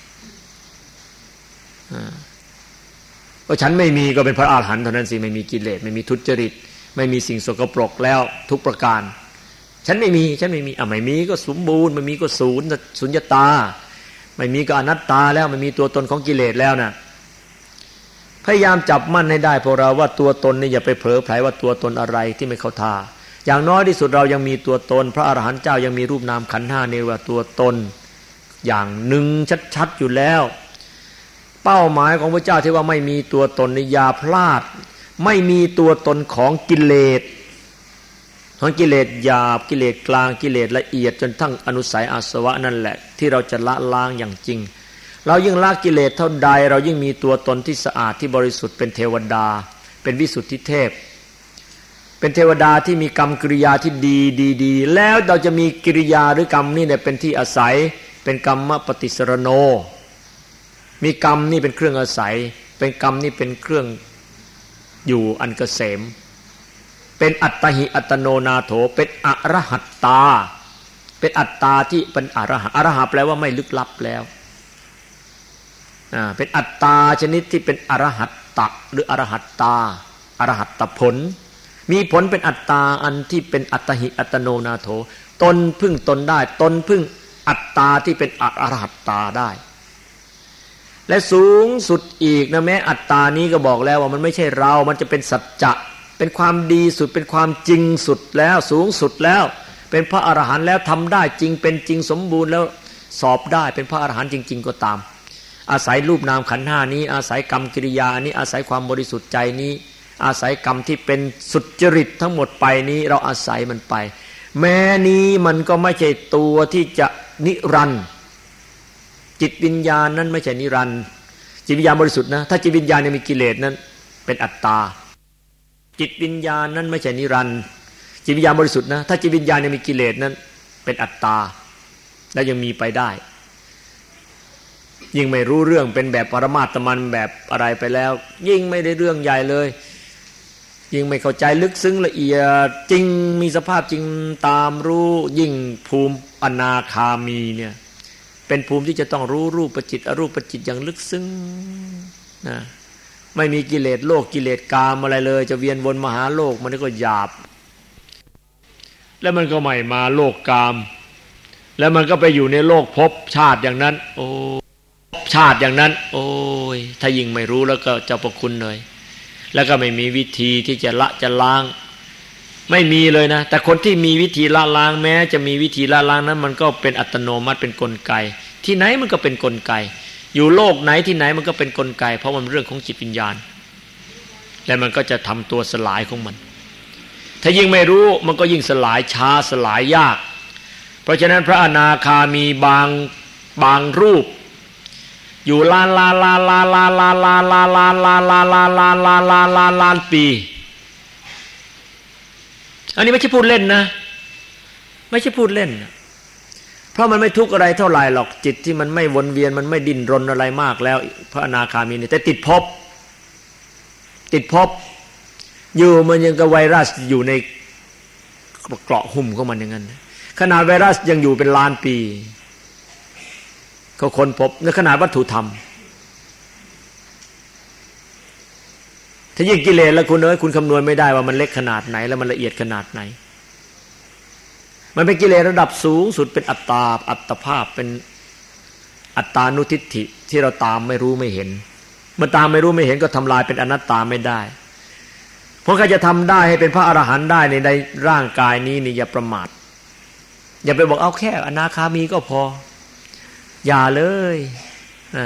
ก็ฉันไม่มีก็เป็นพระอรหันต์เท่านั้นสิไม่มีกิเลสไม่มีทุจริตไม่มีสิ่งสกปรกแล้วทุกประการฉันไม่มีฉันไม่มีอ่ะไม่มีก็สมบูรณ์ไม่มีก็ศูนย์สุญญตาไม่มีก็อนัตตาแล้วไม่มีตัวตนของกิเลสแล้วนะพยายามจับมั่นให้ได้พวกเราว่าตัวตนนี่อย่าไปเผลอไผลว่าตัวตนอะไรที่ไม่เข้าท่าอย่างน้อยที่สุดเรายังมีตัวตนพระอรหันต์เจ้ายังมีรูปนามขันธ์ห้านี่ว่าตัวตนอย่างหนึ่งชัดๆอยู่แล้วเป้าหมายของพระเจ้าที่ว่าไม่มีตัวตนนี่อย่าพลาดไม่มีตัวตนของกิเลสของกิเลสหยาบกิเลสกลางกิเลสละเอียดจนทั้งอนุสัยอาสวะนั่นแหละที่เราจะละล้างอย่างจริงเรายิ่งละกิเลสเท่าใดเรายิ่งมีตัวตนที่สะอาดที่บริสุทธิ์เป็นเทวดาเป็นวิสุทธิเทพเป็นเทวดาที่มีกรรมกิริยาที่ดีดีดีแล้วเราจะมีกิริยาหรือกรรมนี่เนี่ยเป็นที่อาศัยเป็นกรรมปฏิสรโนมีกรรมนี่เป็นเครื่องอาศัยเป็นกรรมนี่เป็นเครื่องอยู่อันเกษมเป็นอัตถิอัตโนนาโถเป็นอรหัตตาเป็นอัตตาที่เป็นอรหัตอรหัตแปลว่าไม่ลึกลับแล้วอ่าเป็นอัตตาชนิดที่เป็นอรหัตตะหรืออรหัตตาอรหัตตผลมีผลเป็นอัตตาอันที่เป็นอัตถิอัตโนนาโถตนพึ่งตนได้ตนพึ่งอัตตาที่เป็นอรหัตตาได้และสูงสุดอีกนะแม้อัตตานี้ก็บอกแล้วว่ามันไม่ใช่เรามันจะเป็นสัจจะเป็นความดีสุดเป็นความจริงสุดแล้วสูงสุดแล้วเป็นพระอรหันต์แล้วทำได้จริงเป็นจริงสมบูรณ์แล้วสอบได้เป็นพระอรหันต์จริงๆก็ตามอาศัยรูปนามขันธ์ห้านี้อาศัยกรรมกิริยานี้อาศัยความบริสุทธิ์ใจนี้อาศัยกรรมที่เป็นสุจริตทั้งหมดไปนี้เราอาศัยมันไปแม้นี้มันก็ไม่ใช่ตัวที่จะนิรันดร์จิตวิญญาณนั้นไม่ใช่นิรันดร์จิตวิญญาณบริสุทธิ์นะถ้าจิตวิญญาณยังมีกิเลสนั้นเป็นอัตตาจิตวิญญาณนั้นไม่ใช่นิรันดร์จิตวิญญาณบริสุทธิ์นะถ้าจิตวิญญาณยังมีกิเลสนั้นเป็นอัตตาและยังมีไปได้ยิ่งไม่รู้เรื่องเป็นแบบปรมาตมันแบบอะไรไปแล้วยิ่งไม่ได้เรื่องใหญ่เลยยิ่งไม่เข้าใจลึกซึ้งละเอียดจริงมีสภาพจริงตามรู้ยิ่งภูมิอนาคามีเนี่ยเป็นภูมิที่จะต้องรู้รูปจิตอรูปจิตอย่างลึกซึ้งนะไม่มีกิเลสโลกกิเลสกามอะไรเลยจะเวียนวนมาหาโลกมันก็หยาบแล้วมันก็ไม่มาโลกกามแล้วมันก็ไปอยู่ในโลกภพชาติอย่างนั้นโอ้ชาติอย่างนั้นโอ้ยถ้ายิ่งไม่รู้แล้วก็เจ้าประคุณเลยแล้วก็ไม่มีวิธีที่จะละจะล้างไม่มีเลยนะแต่คนที่มีวิธีละล้างแม้จะมีวิธีละล้างนั้นมันก็เป็นอัตโนมัติเป็นกลไกที่ไหนมันก็เป็นกลไกอยู่โลกไหนที่ไหนมันก็เป็นกลไกเพราะมันเรื่องของจิตวิญญาณและมันก็จะทำตัวสลายของมันถ้ายิ่งไม่รู้มันก็ยิ่งสลายช้าสลายยากเพราะฉะนั้นพระอนาคามีบางบางรูปอยู่ลานลาลาลาลาลาลาลาลาลาลาลาลาลาลาลาลานปีอันนี้ไม่ใช่พูดเล่นนะไม่ใช่พูดเล่นเพราะมันไม่ทุกข์อะไรเท่าไหร่หรอกจิตที่มันไม่วนเวียนมันไม่ดิ้นรนอะไรมากแล้วพระอนาคามีนี่แต่ติดภพติดภพอยู่มันยังกับไวรัสอยู่ในเกราะหุ้มของมันอย่างนั้นขนาดไวรัสยังอยู่เป็นล้านปีเขาค้นพบในขนาดวัตถุธรรมถ้ายิ่งกิเลสแล้วคุณเอ้ยคุณคำนวณไม่ได้ว่ามันเล็กขนาดไหนแล้วมันละเอียดขนาดไหนมันเป็นกิเลสระดับสูงสุดเป็นอัตตาอัตภาพเป็นอัตตานุทิฏฐิที่เราตามไม่รู้ไม่เห็นเมื่อตามไม่รู้ไม่เห็นก็ทำลายเป็นอนัตตาไม่ได้เพราะใครจะทำได้ให้เป็นพระอรหันต์ได้ในในร่างกายนี้นี่อย่าประมาทอย่าไปบอกเอาแค่อนาคามีก็พออย่าเลยนะ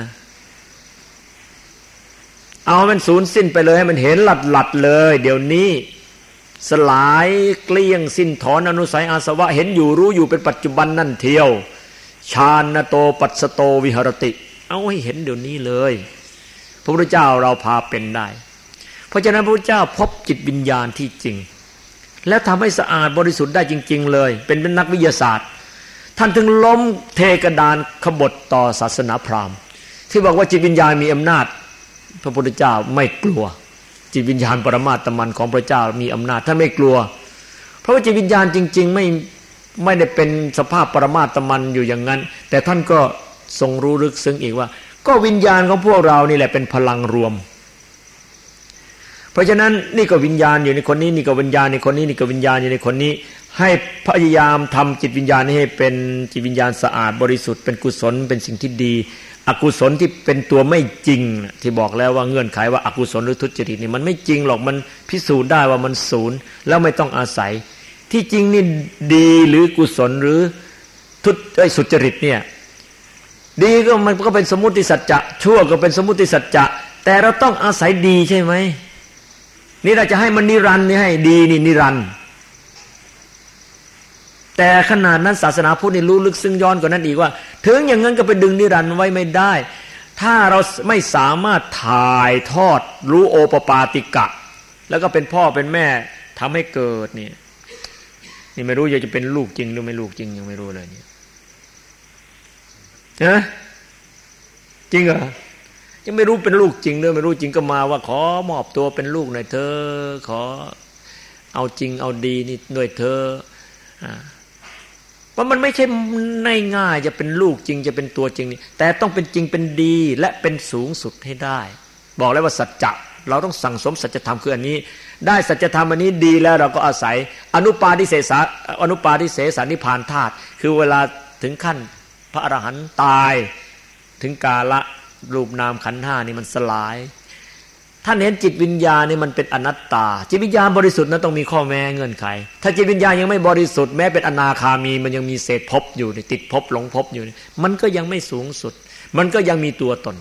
เอามันสูญสิ้นไปเลยให้มันเห็นหลัดหลัดเลยเดี๋ยวนี้สลายเกลี้ยงสิ้นถอนอนุสัยอาสวะเห็นอยู่รู้อยู่เป็นปัจจุบันนั่นเทียวฌานโตปัสสโตวิหรติเอาให้เห็นเดี๋ยวนี้เลยพระพุทธเจ้าเราพาเป็นได้เพราะฉะนั้นพระพุทธเจ้าพบจิตวิญญาณที่จริงแล้วทำให้สะอาดบริสุทธิ์ได้จริงๆเลยเป็นเป็นนักวิทยาศาสตร์ท่านถึงล้มเทกระดานขบฏต่อศาสนาพราหมณ์ที่บอกว่าจิตวิญญาณมีอำนาจพระพุทธเจ้าไม่กลัวจิตวิญญาณปรมาตมันของพระเจ้ามีอำนาจท่านไม่กลัวเพราะว่าจิตวิญญาณจริงๆไม่ไม่ได้เป็นสภาพปรมาตมันอยู่อย่างนั้นแต่ท่านก็ทรงรู้ลึกซึ้งอีกว่าก็วิญญาณของพวกเรานี่แหละเป็นพลังรวมเพราะฉะนั้นนี่ก็วิญญาณอยู่ในคนนี้นี่ก็วิญญาณในคนนี้นี่ก็วิญญาณอยู่ในคนนี้ให้พยายามทำจิตวิญญาณให้เป็นจิตวิญญาณสะอาดบริสุทธิ์เป็นกุศลเป็นสิ่งที่ดีอกุศลที่เป็นตัวไม่จริงที่บอกแล้วว่าเงื่อนไขว่าอกุศลหรือทุจริตนี่มันไม่จริงหรอกมันพิสูจน์ได้ว่ามันศูนย์แล้วไม่ต้องอาศัยที่จริงนี่ดีหรือกุศลหรือทุจไอ้สุจริตเนี่ยดีก็มันก็เป็นสมมุติสัจจะชั่วก็เป็นสมมุติสัจจะแต่เราต้องอาศัยดีใช่ไหมนี่เราจะให้มันนิรันดร์นี่ให้ดีนี่นิรันดร์แต่ขนาดนั้นศาสนาพุทธนี่รู้ลึกซึ้งย้อนกว่านั้นอีกว่าถึงอย่างนั้นก็ไปดึงนิรันดร์ไว้ไม่ได้ถ้าเราไม่สามารถถ่ายทอดรู้โอปปาติกะแล้วก็เป็นพ่อเป็นแม่ทำให้เกิดเนี่ยนี่ไม่รู้จะเป็นลูกจริงหรือไม่ลูกจริงยังไม่รู้เลยเนี่ยนะจริงเหรอยังไม่รู้เป็นลูกจริงหรือไม่รู้จริงก็มาว่าขอมอบตัวเป็นลูกหน่อยเธอขอเอาจริงเอาดีนี่ด้วยเธอว่ามันไม่ใช่ง่ายๆจะเป็นลูกจริงจะเป็นตัวจริงนี่แต่ต้องเป็นจริงเป็นดีและเป็นสูงสุดให้ได้บอกแล้วว่าสัจจะเราต้องสั่งสมสัจธรรมคืออันนี้ได้สัจธรรมอันนี้ดีแล้วเราก็อาศัยอนุปาทิเสสะอนุปาทิเสสนิพพานธาตุคือเวลาถึงขั้นพระอรหันต์ตายถึงกาละรูปนามขันธ์ห้านี่มันสลายท่านเห็นจิตวิญญาณนี่มันเป็นอนัตตาจิตวิญญาณบริสุทธิ์นั้นต้องมีข้อแม้เงื่อนไขถ้าจิตวิญญาณยังไม่บริสุทธิ์แม้เป็นอนาคามีมันยังมีเศษภพอยู่ติดภพหลงภพอยู่มันก็ยังไม่สูงสุดมันก็ยังมีตัวตน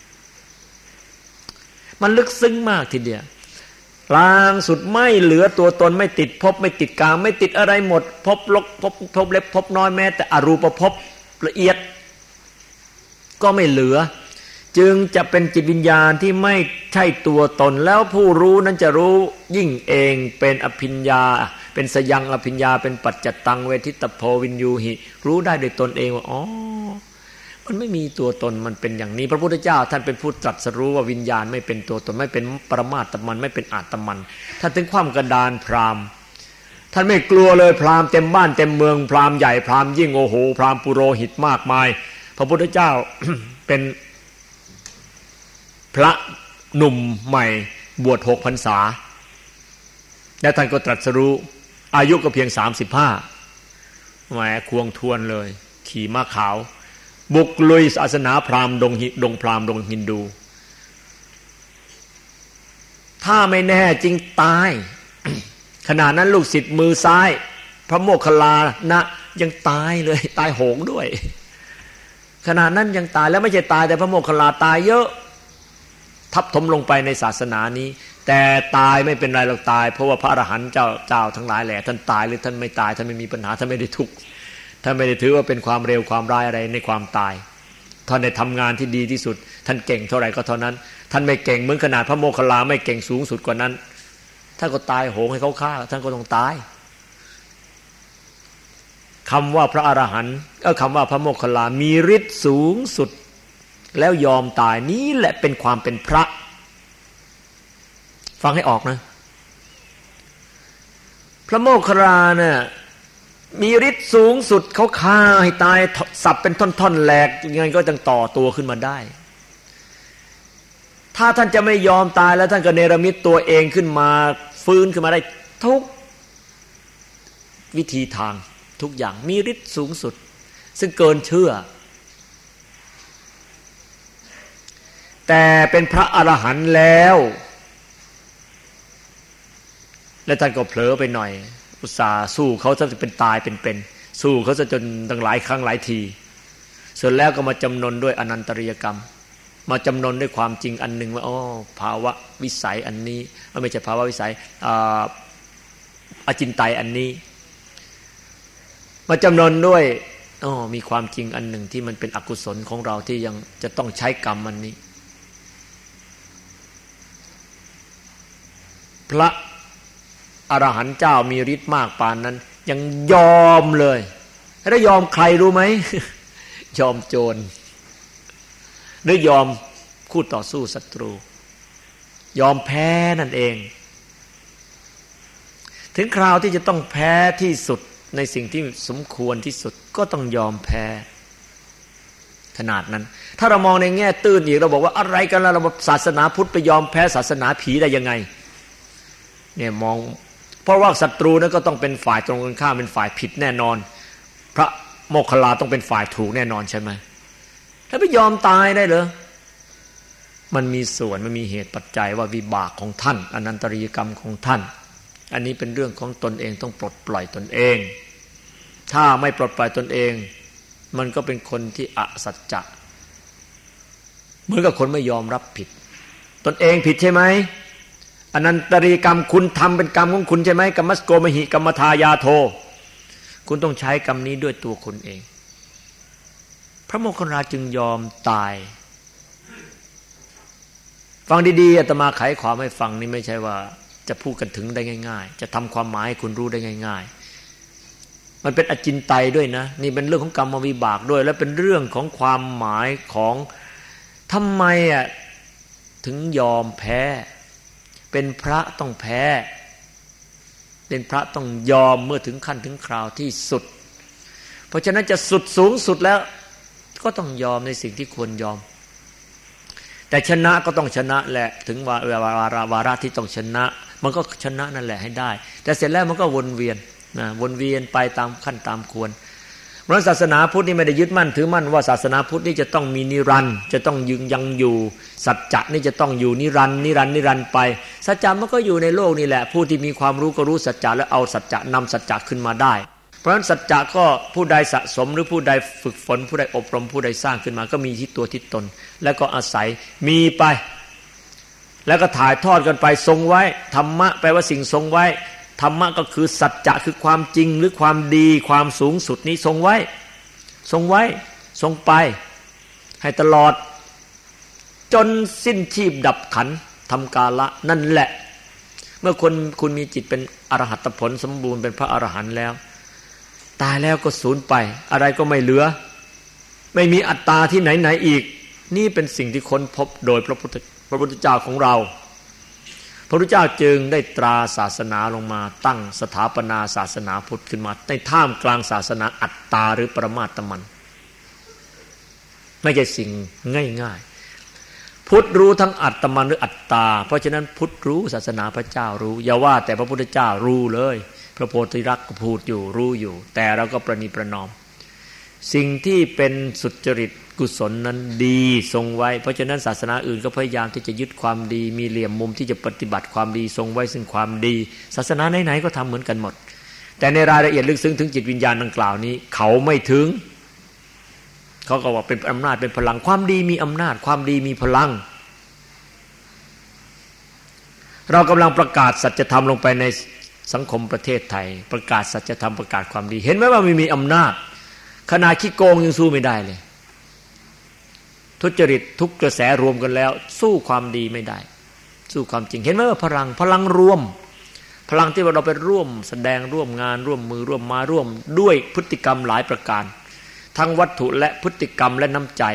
มันลึกซึ้งมากทีเดียวกลางสุดไม่เหลือตัวตนไม่ติดภพไม่ติดกามไม่ติดอะไรหมดภพลกภพภพเล็กภพน้อยแม้แต่อรูปภพละเอียดก็ไม่เหลือจึงจะเป็นจิตวิญญาณที่ไม่ใช่ตัวตนแล้วผู้รู้นั้นจะรู้ยิ่งเองเป็นอภิญญาเป็นสยังอภิญญาเป็นปัจจตังเวทิตโพวินยูหิรู้ได้โดยตนเองว่าอ๋อมันไม่มีตัวตนมันเป็นอย่างนี้พระพุทธเจ้าท่านเป็นผู้ตรัสรู้ว่าวิญญาณไม่เป็นตัวตนไม่เป็นปรมาตมันไม่เป็นอาตมันท่านถึงความกระดานพราหมณ์ท่านไม่กลัวเลยพราหมณ์เต็มบ้านเต็มเมืองพราหมณ์ใหญ่พราหมณ์ยิ่งโอ้โหพราหมณ์ปุโรหิตมากมายพระพุทธเจ้า เป็นพระหนุ่มใหม่บวชหกพรรษาและท่านก็ตรัสรู้อายุก็เพียงสามสิบห้าแหมควงทวนเลยขี่ม้าขาวบุกลุยศาสนาพราหมณ์ดงดงพราหมณ์ดงฮินดูถ้าไม่แน่จริงตาย ขณะนั้นลูกศิษย์มือซ้ายพระโมคคัลลานะยังตายเลยตายโหงด้วยขณะนั้นยังตายแล้วไม่ใช่ตายแต่พระโมคคัลลาตายเยอะทับถมลงไปในศาสนานี้แต่ตายไม่เป็นไรเราตายเพราะว่าพระอรหันต์เจ้าเจ้าทั้งหลายแหละท่านตายหรือท่านไม่ตายท่านไม่มีปัญหาท่านไม่ได้ทุกข์ท่านไม่ได้ถือว่าเป็นความเร็วความร้ายอะไรในความตายท่านได้ทำงานที่ดีที่สุดท่านเก่งเท่าไหร่ก็เท่านั้นท่านไม่เก่งเหมือนขนาดพระโมคคัลลาไม่เก่งสูงสุดกว่านั้นท่านก็ตายโหงให้เขาฆ่าท่านก็ต้องตายคำว่าพระอรหันต์ก็คำว่าพระโมคคัลลามีฤทธิ์สูงสุดแล้วยอมตายนี้แหละเป็นความเป็นพระฟังให้ออกนะพระโมคคัลลาเนี่ยมีฤทธิ์สูงสุดเขาฆ่าให้ตายสับเป็นท่อนๆแหลกยังไงก็ต้องต่อตัวขึ้นมาได้ถ้าท่านจะไม่ยอมตายแล้วท่านก็เนรมิตตัวเองขึ้นมาฟื้นขึ้นมาได้ทุกวิธีทางทุกอย่างมีฤทธิ์สูงสุดซึ่งเกินเชื่อแต่เป็นพระอรหันต์แล้วและท่านก็เผลอไปหน่อยอุตส่าห์สู้เขาจะเป็นตายเป็นๆสู้เขาจะจนตั้งหลายครั้งหลายทีเสร็จแล้วก็มาจำนนด้วยอนันตริยกรรมมาจำนนด้วยความจริงอันหนึ่งว่าอ๋อภาวะวิสัยอันนี้ไม่ใช่ภาวะวิสัยอจินไตยอันนี้มาจำนนด้วยอ๋อมีความจริงอันหนึ่งที่มันเป็นอกุศลของเราที่ยังจะต้องใช้กรรมอันนี้พระอรหันต์เจ้ามีฤทธิ์มากปานนั้นยังยอมเลยแล้วยอมใครรู้ไหม ยอมโจรหรือยอมคู่ต่อสู้ศัตรูยอมแพ้นั่นเองถึงคราวที่จะต้องแพ้ที่สุดในสิ่งที่สมควรที่สุดก็ต้องยอมแพ้ขนาดนั้นถ้าเรามองในแง่ตื้นอีกเราบอกว่าอะไรกันล่ะเราศาสนาพุทธไปยอมแพ้ศาสนาผีได้ยังไงเนี่ยมองเพราะว่าศัตรูนั้นก็ต้องเป็นฝ่ายตรงกันข้ามเป็นฝ่ายผิดแน่นอนพระโมคคัลลาต้องเป็นฝ่ายถูกแน่นอนใช่ไหมถ้าไปยอมตายได้เหรอมันมีส่วนมันมีเหตุปัจจัยว่าวิบากของท่านอนันตริยกรรมของท่านอันนี้เป็นเรื่องของตนเองต้องปลดปล่อยตนเองถ้าไม่ปลดปล่อยตนเองมันก็เป็นคนที่อสัจจะเหมือนกับคนไม่ยอมรับผิดตนเองผิดใช่ไหมอนันตริยกรรมคุณทำเป็นกรรมของคุณใช่ไหมกรรมัสโกมหิกรรมทายาโทคุณต้องใช้กรรมนี้ด้วยตัวคุณเองพระโมคคัลลาจึงยอมตายฟังดีๆอาตมาไขความให้ฟังนี่ไม่ใช่ว่าจะพูดกันถึงได้ง่ายๆจะทำความหมายให้คุณรู้ได้ง่ายๆมันเป็นอจินไตยด้วยนะนี่เป็นเรื่องของกรรมวิบากด้วยและเป็นเรื่องของความหมายของทำไมอ่ะถึงยอมแพ้เป็นพระต้องแพ้เป็นพระต้องยอมเมื่อถึงขั้นถึงคราวที่สุดเพราะฉะนั้นจะสุดสูงสุดแล้วก็ต้องยอมในสิ่งที่ควรยอมแต่ชนะก็ต้องชนะแหละถึงวาระวาระที่ต้องชนะมันก็ชนะนั่นแหละให้ได้แต่เสร็จแล้วมันก็วนเวียนนะวนเวียนไปตามขั้นตามควรเพราะศาสนาพุทธนี่ไม่ได้ยึดมั่นถือมั่นว่าศาสนาพุทธนี่จะต้องมีนิรันดร์จะต้องยืนยังอยู่สัจจะนี่จะต้องอยู่นิรันดร์นิรันดร์นิรันดร์ไปสัจจะมันก็อยู่ในโลกนี่แหละผู้ที่มีความรู้ก็รู้สัจจะแล้วเอาสัจจะนำสัจจะขึ้นมาได้เพราะฉะนั้นสัจจะก็ผู้ใดสะสมหรือผู้ใดฝึกฝนผู้ใดอบรมผู้ใดสร้างขึ้นมาก็มีที่ตัวที่ตนแล้วก็อาศัยมีไปแล้วก็ถ่ายทอดกันไปทรงไว้ธรรมะแปลว่าสิ่งทรงไว้ธรรมะก็คือสัจจะคือความจริงหรือความดีความสูงสุดนี้ทรงไว้ทรงไว้ทรงไปให้ตลอดจนสิ้นชีพดับขันทำกาละนั่นแหละเมื่อคนคุณมีจิตเป็นอรหัตผลสมบูรณ์เป็นพระอรหันต์แล้วตายแล้วก็สูญไปอะไรก็ไม่เหลือไม่มีอัตตาที่ไหนๆอีกนี่เป็นสิ่งที่ค้นพบโดยพระพุทธพระพุทธเจ้าของเราพระพุทธเจ้าจึงได้ตราศาสนาลงมาตั้งสถาปนาศาสนาพุทธขึ้นมาในท่ามกลางศาสนาอัตตาหรือปรมาตมันไม่ใช่สิ่งง่ายๆพุทธรู้ทั้งอัตมันหรืออัตตาเพราะฉะนั้นพุทธรู้ศาสนาพระเจ้ารู้อย่าว่าแต่พระพุทธเจ้ารู้เลยพระโพธิรักษ์ก็พูดอยู่รู้อยู่แต่เราก็ประนีประนอมสิ่งที่เป็นสุจริตกุศลนั้นดีทรงไว้เพราะฉะนั้นศาสนาอื่นก็พยายามที่จะยึดความดีมีเหลี่ยมมุมที่จะปฏิบัติความดีทรงไว้ซึ่งความดีศาสนาไหนๆก็ทำเหมือนกันหมดแต่ในรายละเอียดลึกซึ้งถึงจิตวิญญาณดังกล่าวนี้เขาไม่ถึงเขาก็ว่าเป็นอำนาจเป็นพลังความดีมีอำนาจความดีมีพลังเรากำลังประกาศสัจธรรมลงไปในสังคมประเทศไทยประกาศสัจธรรมประกาศความดีเห็นไหมว่าไม่มีอำนาจขนาดขี้โกงยังสู้ไม่ได้เลยทุจริตทุกกระแสรวมกันแล้วสู้ความดีไม่ได้สู้ความจริงเห็นไหมว่าพลังพลังรวมพลังที่เราไปร่วมแสดงร่วมงานร่วมมือร่วมมาร่วมด้วยพฤติกรรมหลายประการทั้งวัตถุและพฤติกรรมและน้ำใจ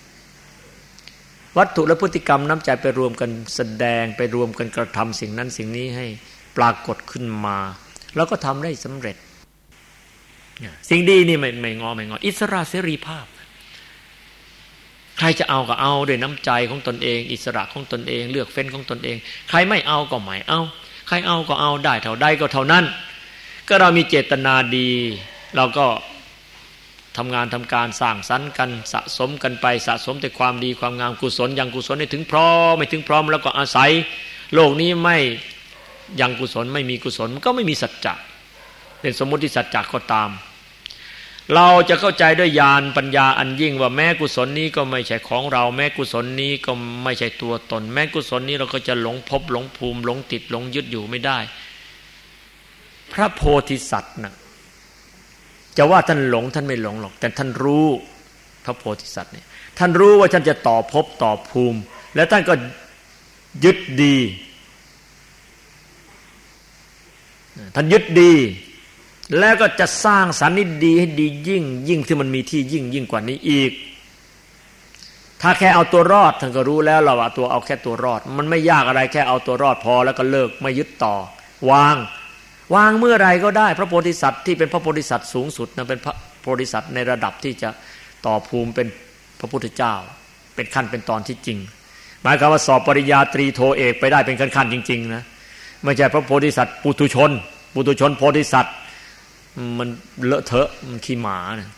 วัตถุและพฤติกรรมน้ำใจไปรวมกันแสดงไปรวมกันกระทำสิ่งนั้นสิ่งนี้ให้ปรากฏขึ้นมาแล้วก็ทำได้สำเร็จสิ่งดีนี่ไม่ไม่งอไม่งออิสระเสรีภาพใครจะเอาก็เอาด้วยน้ำใจของตนเองอิสระของตนเองเลือกเฟ้นของตนเองใครไม่เอาก็ไม่เอาใครเอาก็เอาได้เท่าใดก็เท่านั้นก็เรามีเจตนาดีเราก็ทำงานทำการสร้างสรรค์กันสะสมกันไปสะสมแต่ความดีความงามกุศลยังกุศลให้ถึงพร้อมไม่ถึงพร้อมแล้วก็อาศัยโลกนี้ไม่ยังกุศลไม่มีกุศลมันก็ไม่มีสัจจะเป็นสมมติสัจจะก็ตามเราจะเข้าใจด้วยญาณปัญญาอันยิ่งว่าแม้กุศลนี้ก็ไม่ใช่ของเราแม้กุศลนี้ก็ไม่ใช่ตัวตนแม้กุศลนี้เราก็จะหลงภพหลงภูมิหลงติดหลงยึดอยู่ไม่ได้พระโพธิสัตว์น่ะจะว่าท่านหลงท่านไม่หลงหรอกแต่ท่านรู้พระโพธิสัตว์เนี่ยท่านรู้ว่าท่านจะต่อภพต่อภูมิและท่านก็ยึดดีท่านยึดดีแล้วก็จะสร้างสรรค์นี้ดีให้ดียิ่งยิ่งที่มันมีที่ยิ่งยิ่งกว่านี้อีกถ้าแค่เอาตัวรอดท่านก็รู้แล้วเราว่าตัวเอาแค่ตัวรอดมันไม่ยากอะไรแค่เอาตัวรอดพอแล้วก็เลิกไม่ยึดต่อวางวางเมื่อไรก็ได้พระโพธิสัตว์ที่เป็นพระโพธิสัตว์สูงสุดนั้นเป็นพระโพธิสัตว์ในระดับที่จะต่อภูมิเป็นพระพุทธเจ้าเป็นขั้นเป็นตอนที่จริงหมายความว่าสอบปริญญาตรีโทเอกไปได้เป็นขั้นๆจริงๆนะไม่ใช่พระโพธิสัตว์ปุถุชนปุถุชนโพธิสัตว์มันเลอะเทอะมันขี้หมานะ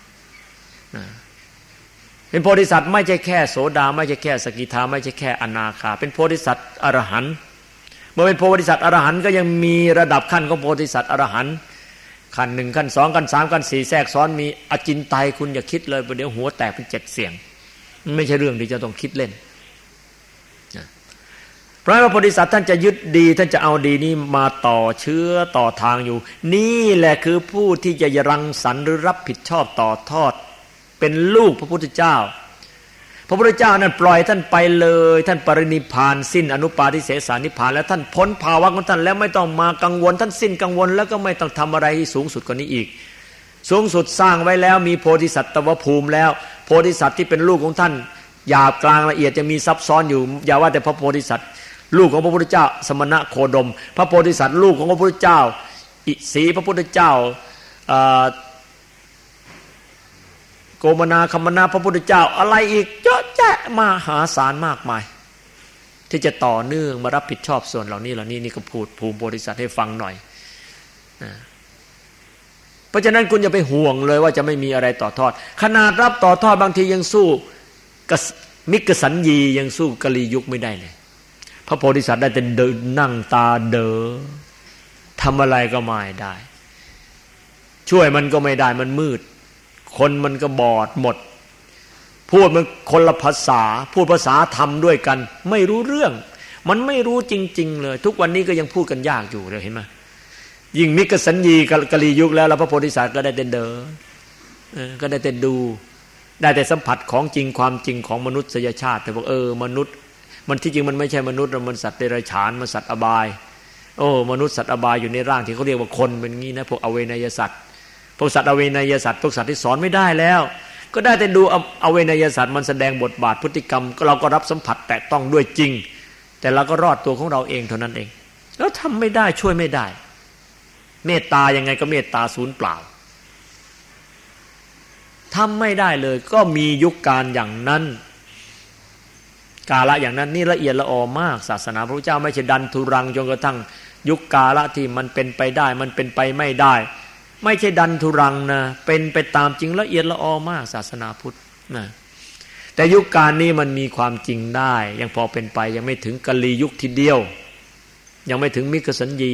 เป็นโพธิสัตว์ไม่ใช่แค่โสดาไม่ใช่แค่สกิทาไม่ใช่แค่อนาคาเป็นโพธิสัตว์อรหันต์เมื่อเป็นโพธิสัตว์อรหันต์ก็ยังมีระดับขั้นของโพธิสัตว์อรหันต์ขั้นหนึ่งขั้นสองขั้นสามขั้นสี่แทรกซ้อนมีอจินไตยคุณอย่าคิดเลยประเดี๋ยวหัวแตกเป็นเจ็ดเสียงมันไม่ใช่เรื่องที่จะต้องคิดเล่นเพราะว่าโพธิสัตว์ท่านจะยึดดีท่านจะเอาดีนี้มาต่อเชื้อต่อทางอยู่นี่แหละคือผู้ที่จะรังสรรค์หรือรับผิดชอบต่อทอดเป็นลูกพระพุทธเจ้าพระพุทธเจ้านั้นปล่อยท่านไปเลยท่านปรินิพพานสิ้นอนุปาทิเสสนิพพานแล้วท่านพ้นภาวะของท่านแล้วไม่ต้องมากังวลท่านสิ้นกังวลแล้วก็ไม่ต้องทำอะไรที่สูงสุดกว่านี้อีกสูงสุดสร้างไว้แล้วมีโพธิสัตวภูมิแล้วโพธิสัตว์ที่เป็นลูกของท่านหยาบกลางละเอียดจะมีซับซ้อนอยู่อย่าว่าแต่พระโพธิสัตว์ลูกของพระพุทธเจ้าสมณะโคดมพระโพธิสัตว์ลูกของพระพุทธเจ้าอิสีพระพุทธเจ้าโกมนาคัมมนาพระพุทธเจ้าอะไรอีกเยอะแยะมหาศาลมากมายที่จะต่อเนื่องมารับผิดชอบส่วนเหล่านี้เหล่านี้นี่ก็พูดภูมิโพธิสัตว์ให้ฟังหน่อยนะเพราะฉะนั้นคุณอย่าไปห่วงเลยว่าจะไม่มีอะไรต่อทอดขนาดรับต่อทอดบางทียังสู้มิกสัญญียังสู้กลียุคไม่ได้เลยพระโพธิสัตว์ได้แต่เดินนั่งตาเด๋อทำอะไรก็ไม่ได้ช่วยมันก็ไม่ได้มันมืดคนมันก็บอดหมดพูดมันคนละภาษาพูดภาษาธรรมด้วยกันไม่รู้เรื่องมันไม่รู้จริงๆเลยทุกวันนี้ก็ยังพูดกันยากอยู่เลยเห็นไหมยิ่งมิกสัญญีกลียุคแล้วแล้วพระโพธิสัตว์ก็ได้แต่เดินก็ได้แต่ดูได้แต่สัมผัสของจริงความจริงของมนุษยชาติแต่บอกเออมนุษย์มันที่จริงมันไม่ใช่มนุษย์มันสัตว์เดรัจฉานมันสัตว์อบายโอ้มนุษย์สัตว์อบายอยู่ในร่างที่เขาเรียกว่าคนเป็นงี้นะพวกอเวนยสัตว์พวกสัตว์อเวนยสัตว์พวกสัตว์ที่สอนไม่ได้แล้วก็ได้แต่ดูอเวนยสัตว์มันแสดงบทบาทพฤติกรรมเราก็รับสัมผัสแตะต้องด้วยจริงแต่เราก็รอดตัวของเราเองเท่านั้นเองแล้วทำไม่ได้ช่วยไม่ได้เมตตายังไงก็เมตตาศูนย์เปล่าทำไม่ได้เลยก็มียุคการอย่างนั้นกาละอย่างนั้นนี่ละเอียดละออมากศาสนาพระพุทธเจ้าไม่ใช่ดันทุรังจนกระทั่งยุคกาละที่มันเป็นไปได้มันเป็นไปไม่ได้ไม่ใช่ดันทุรังนะเป็นไปตามจริงละเอียดละออมากศาสนาพุทธนะแต่ยุคการนี้มันมีความจริงได้ยังพอเป็นไปยังไม่ถึงกลียุคทีเดียวยังไม่ถึงมิกสัญญี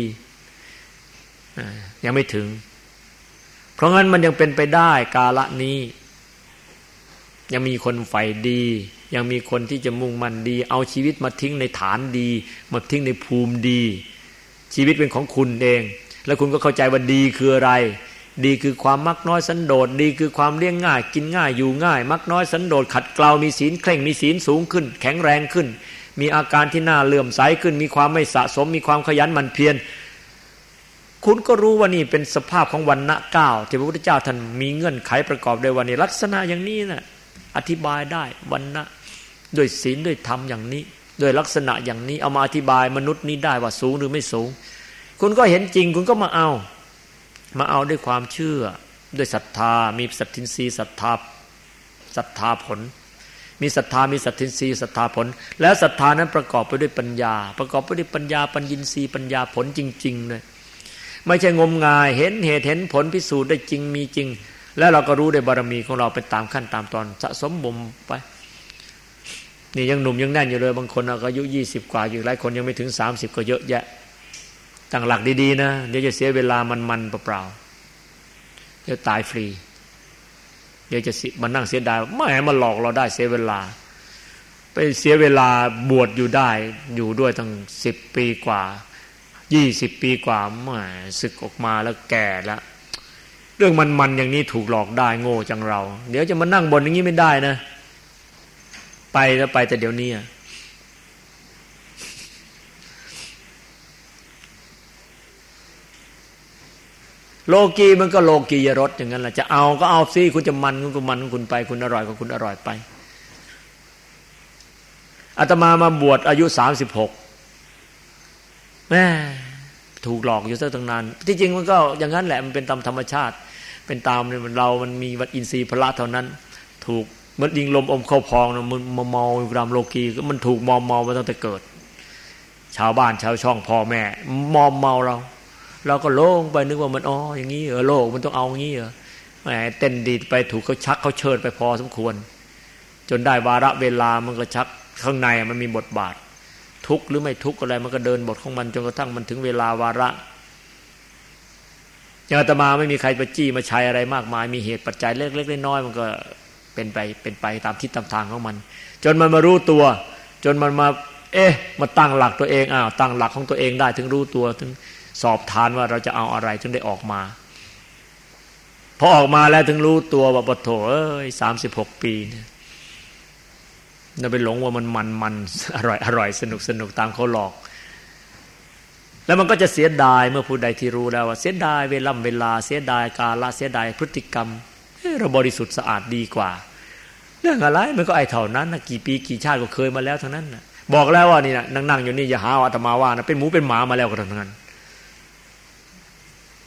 ยังไม่ถึงเพราะงั้นมันยังเป็นไปได้กาละนี้ยังมีคนใฝ่ดียังมีคนที่จะมุ่งมั่นดีเอาชีวิตมาทิ้งในฐานดีมาทิ้งในภูมิดีชีวิตเป็นของคุณเองแล้วคุณก็เข้าใจว่าดีคืออะไรดีคือความมักน้อยสันโดษดีคือความเลี้ยงง่ายกินง่ายอยู่ง่ายมักน้อยสันโดษขัดเกลามีศีลเคร่งมีศีลสูงขึ้นแข็งแรงขึ้นมีอาการที่น่าเลื่อมใสขึ้นมีความไม่สะสมมีความขยันหมั่นเพียรคุณก็รู้ว่านี่เป็นสภาพของวรรณะเก้าที่พระพุทธเจ้าท่านมีเงื่อนไขประกอบด้วยว่านี่ลักษณะอย่างนี้น่ะอธิบายได้วรรณะด้วยศีลด้วยธรรมอย่างนี้ด้วยลักษณะอย่างนี้เอามาอธิบายมนุษย์นี้ได้ว่าสูงหรือไม่สูงคุณก็เห็นจริงคุณก็มาเอามาเอาด้วยความเชื่อด้วยศรัทธามีสัตทินรีศรัทธาศรัทธาผลมีศรัทธามีสัตทินรีศรัทธาผลแล้วศรัทธานั้นประกอบไปด้วยปัญญาประกอบไปด้วยปัญญาปัญญินทรีย์ปัญญาผลจริงๆเลยไม่ใช่งมงายเห็นเหตุเห็นผลพิสูจน์ได้จริงมีจริงแล้วเราก็รู้ได้บารมีของเราไปตามขั้นตามตอนสะสมบ่มไปนี่ยังหนุ่มยังแน่นอยู่เลยบางคนอายุยี่สิบกว่าอยู่หลายคนยังไม่ถึงสามสิบก็เยอะแยะตั้งหลักดีๆนะเดี๋ยวจะเสียเวลามันๆเปล่าๆเดี๋ยวตายฟรีเดี๋ยวจะมานั่งเสียดายไม่ให้มาหลอกเราได้เสียเวลาไปเสียเวลาบวชอยู่ได้อยู่ด้วยตั้งสิบปีกว่ายี่สิบปีกว่าแหมศึกออกมาแล้วแก่แล้วเรื่องมันๆอย่างนี้ถูกหลอกได้โง่จังเราเดี๋ยวจะมานั่งบนอย่างนี้ไม่ได้นะไปแล้วไปแต่เดี๋ยวนี้โลกีมันก็โลกียรสอย่างนั้นแหละจะเอาก็เอาสิคุณจะมันคุณก็มันคุณไปคุณอร่อยก็คุณอร่อยไปอาตมามาบวชอายุสามสิบหกแม่ถูกหลอกอยู่ซะตั้งนานที่จริงมันก็อย่างนั้นแหละมันเป็นตามธรรมชาติเป็นตามเรามันมีวัฏอินทรีย์พละเท่านั้นถูกมันยิงลมอมเข้าพองมันมาเมาอยู่ตามโลกีก็มันถูกมอมเมามาตั้งแต่เกิดชาวบ้านชาวช่องพ่อแม่มอมเมาเราเราก็โล่งไปนึกว่ามันอ๋ออย่างนี้เออโลกมันต้องเอาอย่างนี้เหรอแหมเต้นดีไปถูกเขาชักเขาเชิญไปพอสมควรจนได้วาระเวลามันก็ชักข้างในมันมีบทบาททุกข์หรือไม่ทุกข์อะไรมันก็เดินบทของมันจนกระทั่งมันถึงเวลาวาระอย่างอาตมาไม่มีใครไปจี้มาใช้อะไรมากมายมีเหตุปัจจัยเล็กๆน้อยๆมันก็เป็นไปเป็นไปตามทิศตามทางของมันจนมันมารู้ตัวจนมันมาเอ๊ะมาตั้งหลักตัวเองอ้าวตั้งหลักของตัวเองได้ถึงรู้ตัวถึงสอบทานว่าเราจะเอาอะไรถึงได้ออกมาพอออกมาแล้วถึงรู้ตัวว่าปะโถเอ้ยสามสิบหกปีเนี่ยเราไปหลงว่ามันมันมันอร่อยอร่อยสนุกสนุกตามเขาหลอกแล้วมันก็จะเสียดายเมื่อผู้ใดที่รู้แล้วว่าเสียดายเวลาเวลาเสียดายกาลเสียดายพฤติกรรมเราบริสุทธิ์สะอาดดีกว่าเรื่องอะไรมันก็ไอ้เท่านั้นนะกี่ปีกี่ชาติก็เคยมาแล้วทั้งนั้นนะบอกแล้วว่านี่นะนั่งๆอยู่นี่อย่าหาอาตมาว่านะเป็นหมูเป็นหมามาแล้วก็ทั้งนั้น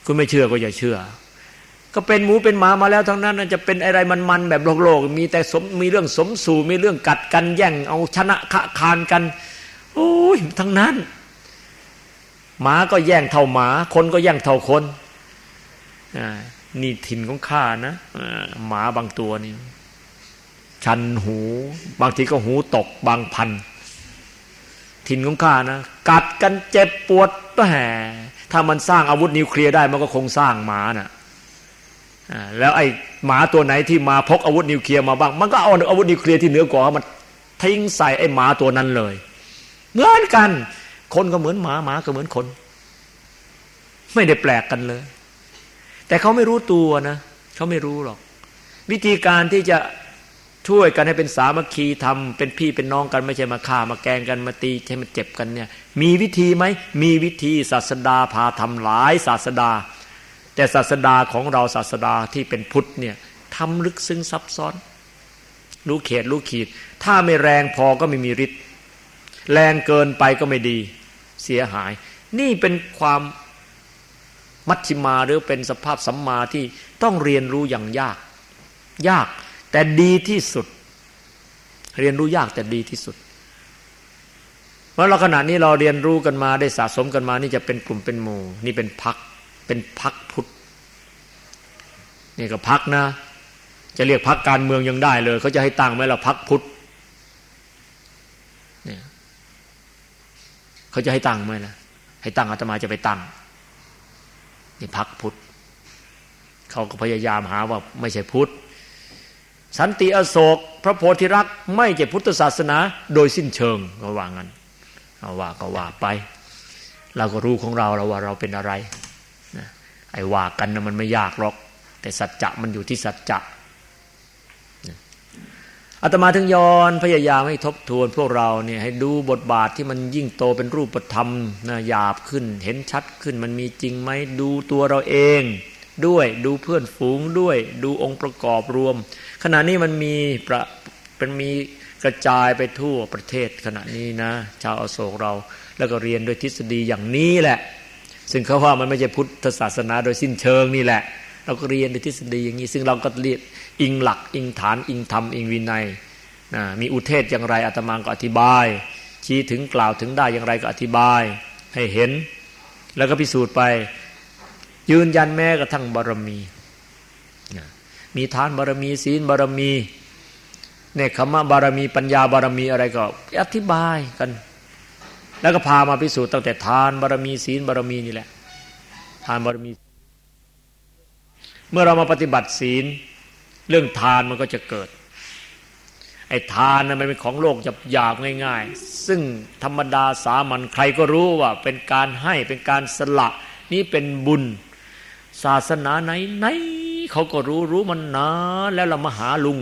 คุณไม่เชื่อก็อย่าเชื่อก็เป็นหมูเป็นหมามาแล้วทั้งนั้นจะเป็นอะไรมันๆแบบโลกๆมีแต่สมมีเรื่องสมสู่มีเรื่องกัดกันแย่งเอาชนะขะคานกันโอ้ยทั้งนั้นหมาก็แย่งเท่าหมาคนก็แย่งเท่าคนอ่านี่ถิ่นของข้านะหมาบางตัวนี่ชันหูบางทีก็หูตกบางพันถิ่นของข้านะกัดกันเจ็บปวดแหมถ้ามันสร้างอาวุธนิวเคลียร์ได้มันก็คงสร้างหมาน่ะแล้วไอ้หมาตัวไหนที่มาพกอาวุธนิวเคลียร์มาบ้างมันก็เอาอาวุธนิวเคลียร์ที่เหนือกว่ามันทิ้งใส่ไอ้หมาตัวนั้นเลยเหมือนกันคนก็เหมือนหมาหมาก็เหมือนคนไม่ได้แปลกกันเลยแต่เขาไม่รู้ตัวนะเขาไม่รู้หรอกวิธีการที่จะช่วยกันให้เป็นสามัคคีทำเป็นพี่เป็นน้องกันไม่ใช่มาฆ่ามาแกล้งกันมาตีให้มันเจ็บกันเนี่ยมีวิธีไหมมีวิธีศาสดาพาทำหลายศาสดาแต่ศาสดาของเราศาสดาที่เป็นพุทธเนี่ยทำลึกซึ้งซับซ้อนรู้เขตรู้ขีดถ้าไม่แรงพอก็ไม่มีฤทธิ์แรงเกินไปก็ไม่ดีเสียหายนี่เป็นความมัชฌิมาหรือเป็นสภาพสัมมาที่ต้องเรียนรู้อย่างยากยากแต่ดีที่สุดเรียนรู้ยากแต่ดีที่สุดเพราะเราขณะนี้เราเรียนรู้กันมาได้สะสมกันมานี่จะเป็นกลุ่มเป็นหมู่นี่เป็นพรรคเป็นพรรคพุทธนี่ก็พรรคนะจะเรียกพรรคการเมืองยังได้เลยเขาจะให้ตั้งไหมล่ะพรรคพุทธเนี่ยเขาจะให้ตั้งไหมล่ะให้ตั้งอาตมาจะไปตั้งนี่พรรคพุทธเขาก็พยายามหาว่าไม่ใช่พุทธสันติอโศกพระโพธิรักษ์ไม่ใช่พุทธศาสนาโดยสิ้นเชิงก็ว่างั้นเอาว่าก็ว่าไปเราก็รู้ของเราเราว่าเราเป็นอะไรนะไอ้ว่ากันนะมันไม่ยากหรอกแต่สัจจะมันอยู่ที่สัจจะอาตมาถึงย้อนพยายามให้ทบทวนพวกเราเนี่ยให้ดูบทบาทที่มันยิ่งโตเป็นรูปธรรมนะหยาบขึ้นเห็นชัดขึ้นมันมีจริงไหมดูตัวเราเองด้วยดูเพื่อนฝูงด้วยดูองค์ประกอบรวมขณะนี้มันมีประเป็นมีกระจายไปทั่วประเทศขณะนี้นะชาวอโศกเราแล้วก็เรียนโดยทฤษฎีอย่างนี้แหละซึ่งเขาว่ามันไม่ใช่พุทธศาสนาโดยสิ้นเชิงนี่แหละเราก็เรียนโดยทฤษฎีอย่างนี้ซึ่งเราก็เรียนอิงหลักอิงฐานอิงธรรมอิงวินัยนะมีอุเทศอย่างไรอาตมาก็อธิบายชี้ถึงกล่าวถึงได้อย่างไรก็อธิบายให้เห็นแล้วก็พิสูจน์ไปยืนยันแม้กระทั่งบารมีมีทานบารมีศีลบารมีเนกขมะบารมีปัญญาบารมีอะไรก็อธิบายกันแล้วก็พามาพิสูจน์ตั้งแต่ทานบารมีศีลบารมีนี่แหละทานบารมีเมื่อเรามาปฏิบัติศีลเรื่องทานมันก็จะเกิดไอ้ทานนั้นมันเป็นของโลกหยาบๆง่ายๆซึ่งธรรมดาสามัญใครก็รู้ว่าเป็นการให้เป็นการสละนี่เป็นบุญศาสนาไหนไหนเขาก็รู้รู้มันนานแล้วเรามาหาลุง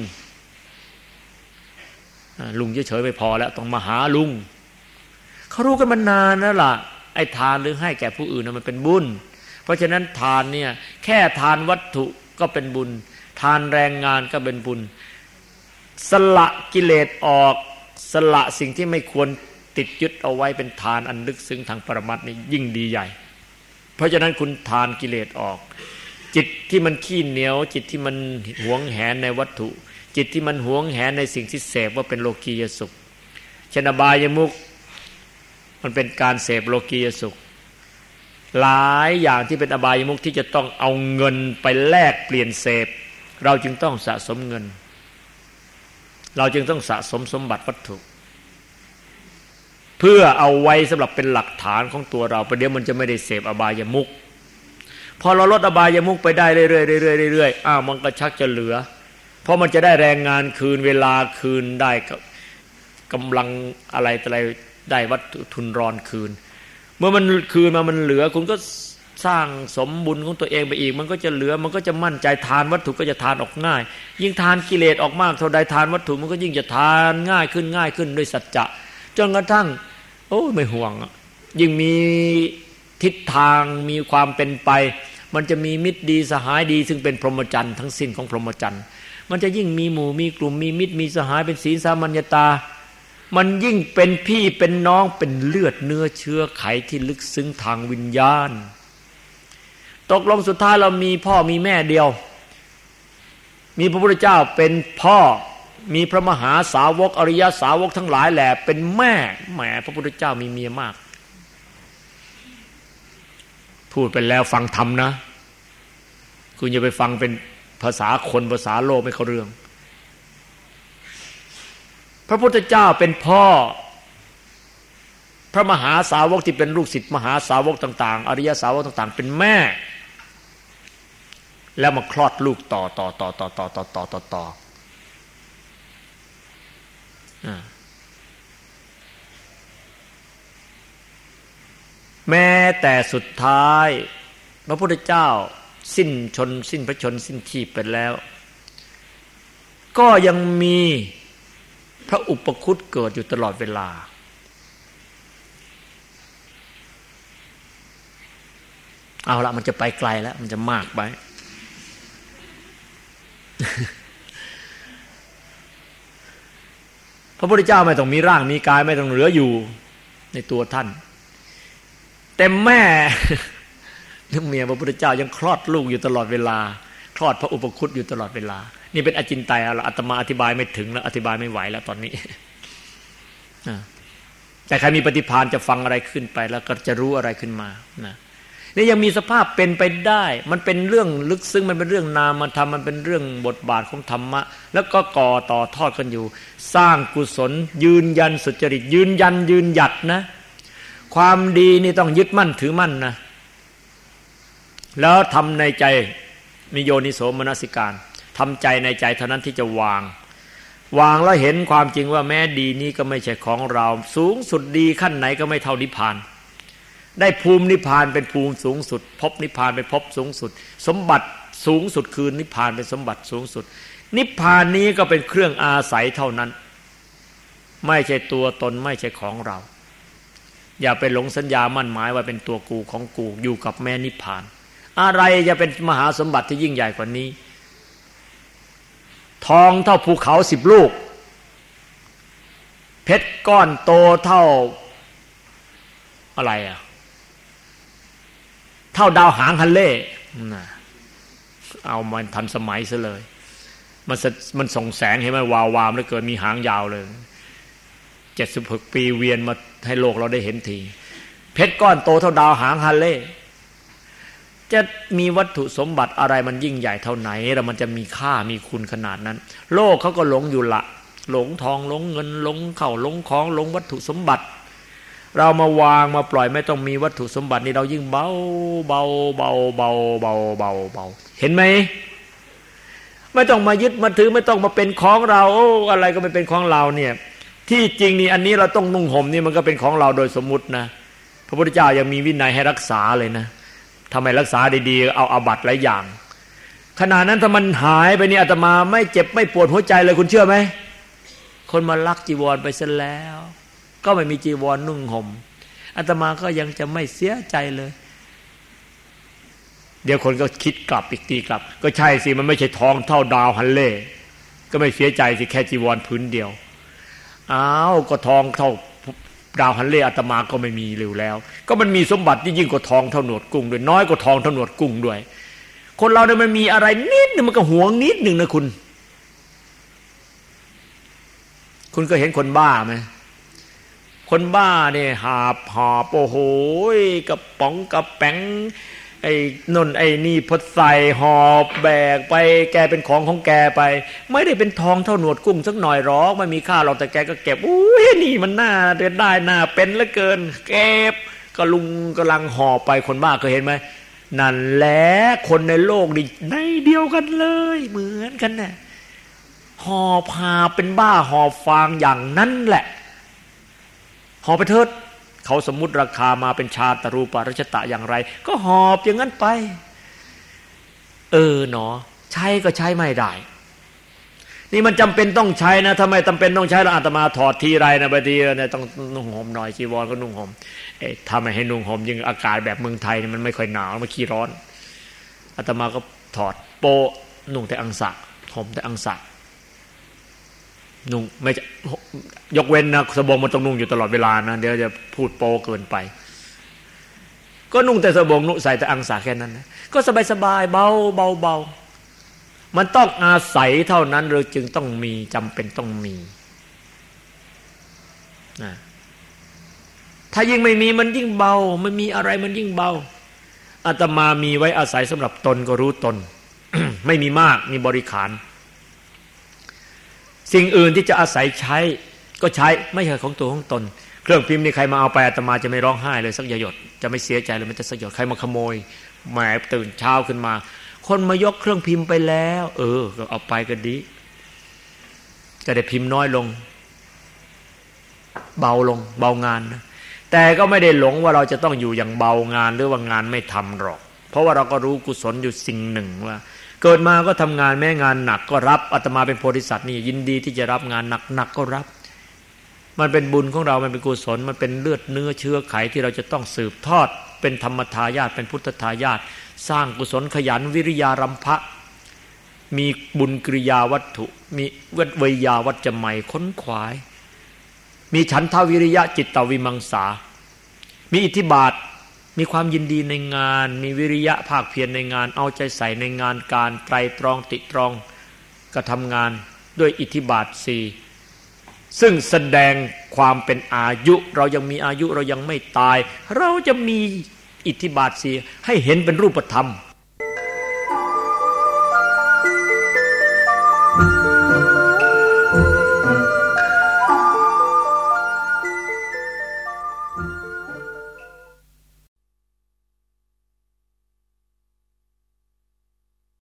ลุงเฉยๆไม่พอแล้วต้องมาหาลุงเขารู้กันมานานแล้วล่ะไอ้ทานหรือให้แก่ผู้อื่นนะมันเป็นบุญเพราะฉะนั้นทานเนี่ยแค่ทานวัตถุก็เป็นบุญทานแรงงานก็เป็นบุญสละกิเลสออกสละสิ่งที่ไม่ควรติดยึดเอาไว้เป็นทานอันลึกซึ้งทางปรมัตถ์นี่ยิ่งดีใหญ่เพราะฉะนั้นคุณทานกิเลสออกจิตที่มันขี้เหนียวจิตที่มันหวงแหนในวัตถุจิตที่มันหวงแหนในสิ่งที่เสพว่าเป็นโลกียสุขเช่นอบายมุขมันเป็นการเสพโลกียสุขหลายอย่างที่เป็นอบายมุขที่จะต้องเอาเงินไปแลกเปลี่ยนเสพเราจึงต้องสะสมเงินเราจึงต้องสะสมสมบัติวัตถุเพื่อเอาไว้สำหรับเป็นหลักฐานของตัวเราประเดี๋ยวมันจะไม่ได้เสพอบายมุขพอเราลดอบายมุขไปได้เรื่อยๆเรื่อยๆเรื่อยๆอ้าวมันก็ชักจะเหลือเพราะมันจะได้แรงงานคืนเวลาคืนได้กำลังอะไรอะไรได้วัตถุทุนรอนคืนเมื่อมันคืนมามันเหลือคุณก็สร้างสมบุญของตัวเองไปอีกมันก็จะเหลือมันก็จะมั่นใจทานวัตถุก็จะทานออกง่ายยิ่งทานกิเลสออกมากเท่าใดทานวัตถุมันก็ยิ่งจะทานง่ายขึ้นง่ายขึ้นด้วยสัจจะจนกระทั่งโอ้ไม่ห่วงยิ่งมีทิศทางมีความเป็นไปมันจะมีมิตรดีสหายดีซึ่งเป็นพรหมจรรย์ทั้งสิ้นของพรหมจรรย์มันจะยิ่งมีหมู่มีกลุ่มมีมิตรมีสหายเป็นศีลสามัญญตามันยิ่งเป็นพี่เป็นน้องเป็นเลือดเนื้อเชื้อไขที่ลึกซึ้งทางวิญญาณตกลงสุดท้ายเรามีพ่อมีแม่เดียวมีพระพุทธเจ้าเป็นพ่อมีพระมหาสาวกอริยสาวกทั้งหลายแหละเป็นแม่แหมพระพุทธเจ้ามีเมียมากพูดไปแล้วฟังธรรมนะคุณอย่าไปฟังเป็นภาษาคนภาษาโลกไม่เข้าเรื่องพระพุทธเจ้าเป็นพ่อพระมหาสาวกที่เป็นลูกศิษย์มหาสาวกต่างๆอริยสาวกต่างๆเป็นแม่แล้วมาคลอดลูกต่อต่อต่อต่อต่อต่อต่อต่อต่อแม้แต่สุดท้ายพระพุทธเจ้าสิ้นชนสิ้นพระชนสิ้นชีพไปแล้วก็ยังมีพระอุปคุตเกิดอยู่ตลอดเวลาเอาละมันจะไปไกลแล้วมันจะมากไปพระพุทธเจ้าไม่ต้องมีร่างมีกายไม่ต้องเหลืออยู่ในตัวท่านแต่แม่นึกเมียพระพุทธเจ้ายังคลอดลูกอยู่ตลอดเวลาคลอดพระอุปคุตอยู่ตลอดเวลานี่เป็นอจินไตยเอาละอาตมาอธิบายไม่ถึงแล้วอธิบายไม่ไหวแล้วตอนนี้แต่ใครมีปฏิภาณจะฟังอะไรขึ้นไปแล้วก็จะรู้อะไรขึ้นมานะนี่ยังมีสภาพเป็นไปได้มันเป็นเรื่องลึกซึ้งมันเป็นเรื่องนามธรรมมันเป็นเรื่องบทบาทของธรรมะแล้วก็ก่อต่อทอดกันอยู่สร้างกุศลยืนยันสุจริตยืนยันยืนหยัดนะความดีนี่ต้องยึดมั่นถือมั่นนะแล้วทำในใจมีโยนิโสมนสิการทำใจในใจเท่านั้นที่จะวางวางแล้วเห็นความจริงว่าแม้ดีนี้ก็ไม่ใช่ของเราสูงสุดดีขั้นไหนก็ไม่เท่านิพพานได้ภูมินิพพานเป็นภูมิสูงสุดภพนิพพานเป็นภพสูงสุดสมบัติสูงสุดคือนิพพานเป็นสมบัติสูงสุดนิพพานนี้ก็เป็นเครื่องอาศัยเท่านั้นไม่ใช่ตัวตนไม่ใช่ของเราอย่าไปหลงสัญญามั่นหมายว่าเป็นตัวกูของกูอยู่กับแม่นิพพานอะไรจะเป็นมหาสมบัติที่ยิ่งใหญ่กว่านี้ทองเท่าภูเขาสิบลูกเพชรก้อนโตเท่าอะไรอ่ะเท่าดาวหางฮันเล่เอามันทันสมัยซะเลยมันมันส่งแสงเห็นไหมวาววามแล้วเกิดมีหางยาวเลยเจ็ดสิบหกปีเวียนมาให้โลกเราได้เห็นทีเพชรก้อนโตเท่าดาวหางฮันเล่จะมีวัตถุสมบัติอะไรมันยิ่งใหญ่เท่าไหนแล้วมันจะมีค่ามีคุณขนาดนั้นโลกเขาก็หลงอยู่ละหลงทองหลงเงินหลงเข้าหลงของหลงวัตถุสมบัติเรามาวางมาปล่อยไม่ต้องมีวัตถุสมบัตินี่เรายิ่งเบาเบาเบาเบาเบาเบาเบาเห็นไหมไม่ต้องมายึดมาถือไม่ต้องมาเป็นของเราโอ้อะไรก็ไม่เป็นของเราเนี่ยที่จริงนี่อันนี้เราต้องนุ่งห่มนี่มันก็เป็นของเราโดยสมมุตินะพระพุทธเจ้ายังมีวินัยให้รักษาเลยนะทำไมรักษาดีๆเอาอาบัติหลายอย่างขณะนั้นถ้ามันหายไปนี่อาตมาไม่เจ็บไม่ปวดหัวใจเลยคุณเชื่อไหมคนมาลักจีวรไปซะแล้วก็ไม่มีจีวรนุ่งห่มอาตมาก็ยังจะไม่เสียใจเลยเดี๋ยวคนก็คิดกลับอีกทีกลับก็ใช่สิมันไม่ใช่ทองเท่าดาวฮันเล่ก็ไม่เสียใจสิแค่จีวรพื้นเดียวอ้าวก็ทองเท่าดาวฮันเล่อาตมาก็ไม่มีเร็วแล้วก็มันมีสมบัติที่ยิ่งกว่าทองเท่าหนวดกุ้งด้วยน้อยกว่าทองเท่าหนวดกุ้งด้วยคนเราเนี่ยมันมีอะไรนิดนึงมันก็หวงนิดนึงนะคุณคุณก็เห็นคนบ้าไหมคนบ้าเนี่ยหาบหอบโอ้โหกระป๋องกระแป๋งไอ้นนไอ้นี่พดใส่หอบแบกไปแกเป็นของของแกไปไม่ได้เป็นทองเท่าหนวดกุ้งสักหน่อยหรอกไม่มีค่าหรอกแต่แกก็เก็บอุ้ยนี่มันน่าเดินได้น่าเป็นเหลือเกินเก็บก็ลุงกำลังหอบไปคนบ้าเคยเห็นไหมนั่นแหละคนในโลกนี่ในเดียวกันเลยเหมือนกันน่ะหอบพาเป็นบ้าหอบฟางอย่างนั้นแหละหอบไปเถิดเขาสมมุติราคามาเป็นชาตรูปรัชตะอย่างไรก็หอบอย่างนั้นไปเออเนาะใช้ก็ใช้ไม่ได้นี่มันจำเป็นต้องใช้นะทำไมจำเป็นต้องใช้แล้วอาตมาถอดทีไรนะบางทีเนี่ยต้องนุ่งห่มหน่อยจีวรก็นุ่งห่มเอ๊ะถ้าไม่ให้นุ่งห่มยิ่งอากาศแบบเมืองไทยมันไม่ค่อยหนาวมันขี้ร้อนอาตมาก็ถอดโปนุ่งแต่อังสะห่มแต่อังสะนุ่งไม่จะยกเว้นนะสบงมันต้องนุ่งอยู่ตลอดเวลานะเดี๋ยวจะพูดโปเกินไปก็นุ่งแต่สบงนุ่งใส่แต่อังสาแค่นั้นนะก็สบายสบายเบาเบาเบามันต้องอาศัยเท่านั้นเราจึงต้องมีจำเป็นต้องมีนะถ้ายิ่งไม่มีมันยิ่งเบาไม่มีอะไรมันยิ่งเบาอาตมามีไว้อาศัยสำหรับตนก็รู้ตน ไม่มีมากมีบริขารสิ่งอื่นที่จะอาศัยใช้ก็ใช้ไม่ใช่ของตัวของตนเครื่องพิมพ์นี่ใครมาเอาไปอาตมาจะไม่ร้องไห้เลยสักหยดจะไม่เสียใจเลยมันจะสักหยดใครมาขโมยแหมตื่นเช้าขึ้นมาคนมายกเครื่องพิมพ์ไปแล้วเออก็เอาไปก็ดีจะได้พิมพ์น้อยลงเบาลงเบางานนะแต่ก็ไม่ได้หลงว่าเราจะต้องอยู่อย่างเบางานหรือว่างานไม่ทำหรอกเพราะว่าเราก็รู้กุศลอยู่สิ่งหนึ่งว่าเกิดมาก็ทำงานแม้งานหนักก็รับอาตมาเป็นโพธิสัตว์นี่ยินดีที่จะรับงานหนักๆก็รับมันเป็นบุญของเรามันเป็นกุศลมันเป็นเลือดเนื้อเชื้อไขที่เราจะต้องสืบทอดเป็นธรรมทายาทเป็นพุทธทายาทสร้างกุศลขยันวิริยารัมภะมีบุญกริยาวัตถุมีเวทวิยาวัจจะใหม่ค้นขวายมีฉันทวิริยะจิตตวิมังสามีอิทธิบาทมีความยินดีในงานมีวิริยะภาคเพียรในงานเอาใจใส่ในงานการไตรตรองติตรองกระทำงานด้วยอิทธิบาทสี่ซึ่งแสดงความเป็นอายุเรายังมีอายุเรายังไม่ตายเราจะมีอิทธิบาทสี่ให้เห็นเป็นรูปธรรม